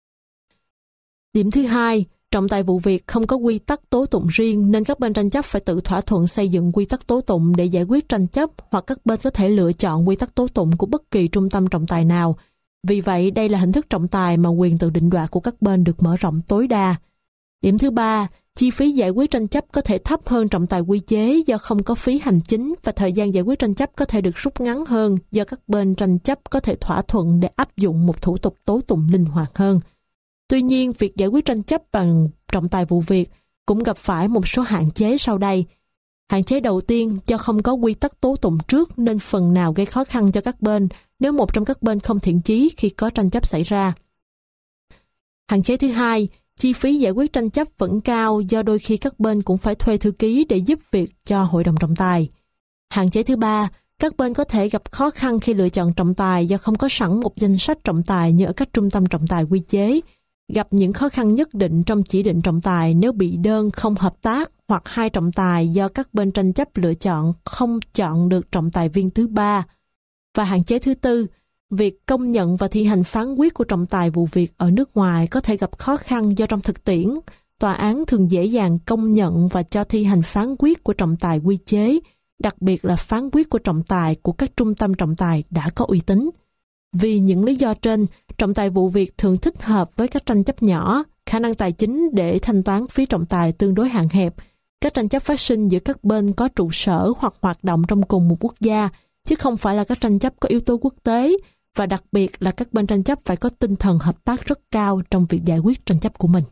Điểm thứ hai, trọng tài vụ việc không có quy tắc tố tụng riêng nên các bên tranh chấp phải tự thỏa thuận xây dựng quy tắc tố tụng để giải quyết tranh chấp, hoặc các bên có thể lựa chọn quy tắc tố tụng của bất kỳ trung tâm trọng tài nào. Vì vậy, đây là hình thức trọng tài mà quyền tự định đoạt của các bên được mở rộng tối đa. Điểm thứ ba, chi phí giải quyết tranh chấp có thể thấp hơn trọng tài quy chế do không có phí hành chính, và thời gian giải quyết tranh chấp có thể được rút ngắn hơn do các bên tranh chấp có thể thỏa thuận để áp dụng một thủ tục tố tụng linh hoạt hơn. Tuy nhiên, việc giải quyết tranh chấp bằng trọng tài vụ việc cũng gặp phải một số hạn chế sau đây. Hạn chế đầu tiên, do không có quy tắc tố tụng trước nên phần nào gây khó khăn cho các bên nếu một trong các bên không thiện chí khi có tranh chấp xảy ra. Hạn chế thứ hai, chi phí giải quyết tranh chấp vẫn cao do đôi khi các bên cũng phải thuê thư ký để giúp việc cho hội đồng trọng tài. Hạn chế thứ ba, các bên có thể gặp khó khăn khi lựa chọn trọng tài do không có sẵn một danh sách trọng tài như ở các trung tâm trọng tài quy chế, gặp những khó khăn nhất định trong chỉ định trọng tài nếu bị đơn không hợp tác, hoặc hai trọng tài do các bên tranh chấp lựa chọn không chọn được trọng tài viên thứ ba. Và hạn chế thứ tư, việc công nhận và thi hành phán quyết của trọng tài vụ việc ở nước ngoài có thể gặp khó khăn do trong thực tiễn, tòa án thường dễ dàng công nhận và cho thi hành phán quyết của trọng tài quy chế, đặc biệt là phán quyết của trọng tài của các trung tâm trọng tài đã có uy tín. Vì những lý do trên, trọng tài vụ việc thường thích hợp với các tranh chấp nhỏ, khả năng tài chính để thanh toán phí trọng tài tương đối hạn hẹp, các tranh chấp phát sinh giữa các bên có trụ sở hoặc hoạt động trong cùng một quốc gia, chứ không phải là các tranh chấp có yếu tố quốc tế, và đặc biệt là các bên tranh chấp phải có tinh thần hợp tác rất cao trong việc giải quyết tranh chấp của mình.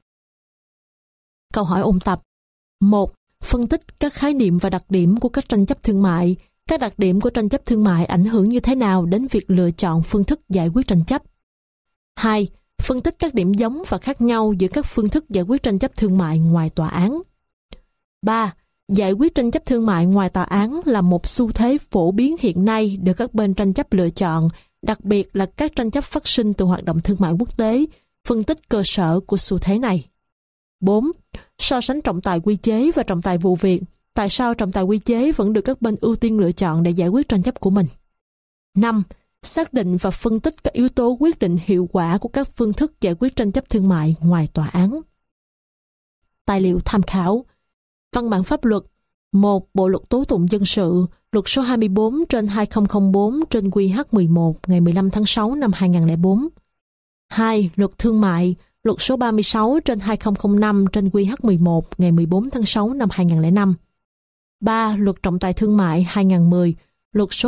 Câu hỏi ôn tập. 1. Phân tích các khái niệm và đặc điểm của các tranh chấp thương mại. Các đặc điểm của tranh chấp thương mại ảnh hưởng như thế nào đến việc lựa chọn phương thức giải quyết tranh chấp? 2. Phân tích các điểm giống và khác nhau giữa các phương thức giải quyết tranh chấp thương mại ngoài tòa án. 3. Giải quyết tranh chấp thương mại ngoài tòa án là một xu thế phổ biến hiện nay được các bên tranh chấp lựa chọn, đặc biệt là các tranh chấp phát sinh từ hoạt động thương mại quốc tế. Phân tích cơ sở của xu thế này. 4. So sánh trọng tài quy chế và trọng tài vụ việc. Tại sao trọng tài quy chế vẫn được các bên ưu tiên lựa chọn để giải quyết tranh chấp của mình? 5. Xác định và phân tích các yếu tố quyết định hiệu quả của các phương thức giải quyết tranh chấp thương mại ngoài tòa án. Tài liệu tham khảo. Văn bản pháp luật, 1. Bộ luật tố tụng dân sự, luật số 24/2004/QH11 ngày 15 tháng 6 năm 2004. 2. Luật thương mại, luật số 36/2005/QH11 ngày 14 tháng 6 năm 2005. 3. Luật trọng tài thương mại 2010, luật số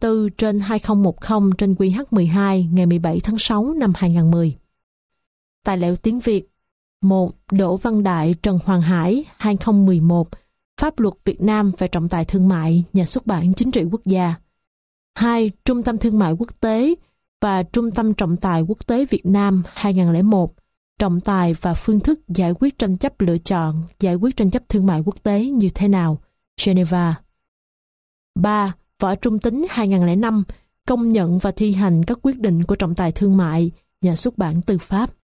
54/2010/QH12 ngày 17 tháng 6 năm 2010. Tài liệu tiếng Việt. 1. Đỗ Văn Đại, Trần Hoàng Hải, 2011, Pháp luật Việt Nam về trọng tài thương mại, Nhà xuất bản Chính trị Quốc gia. 2. Trung tâm Thương mại Quốc tế và Trung tâm Trọng tài Quốc tế Việt Nam 2001, trọng tài và phương thức giải quyết tranh chấp lựa chọn, giải quyết tranh chấp thương mại quốc tế như thế nào, Geneva. 3. Võ Trung Tín 2005, công nhận và thi hành các quyết định của trọng tài thương mại, Nhà xuất bản Tư pháp.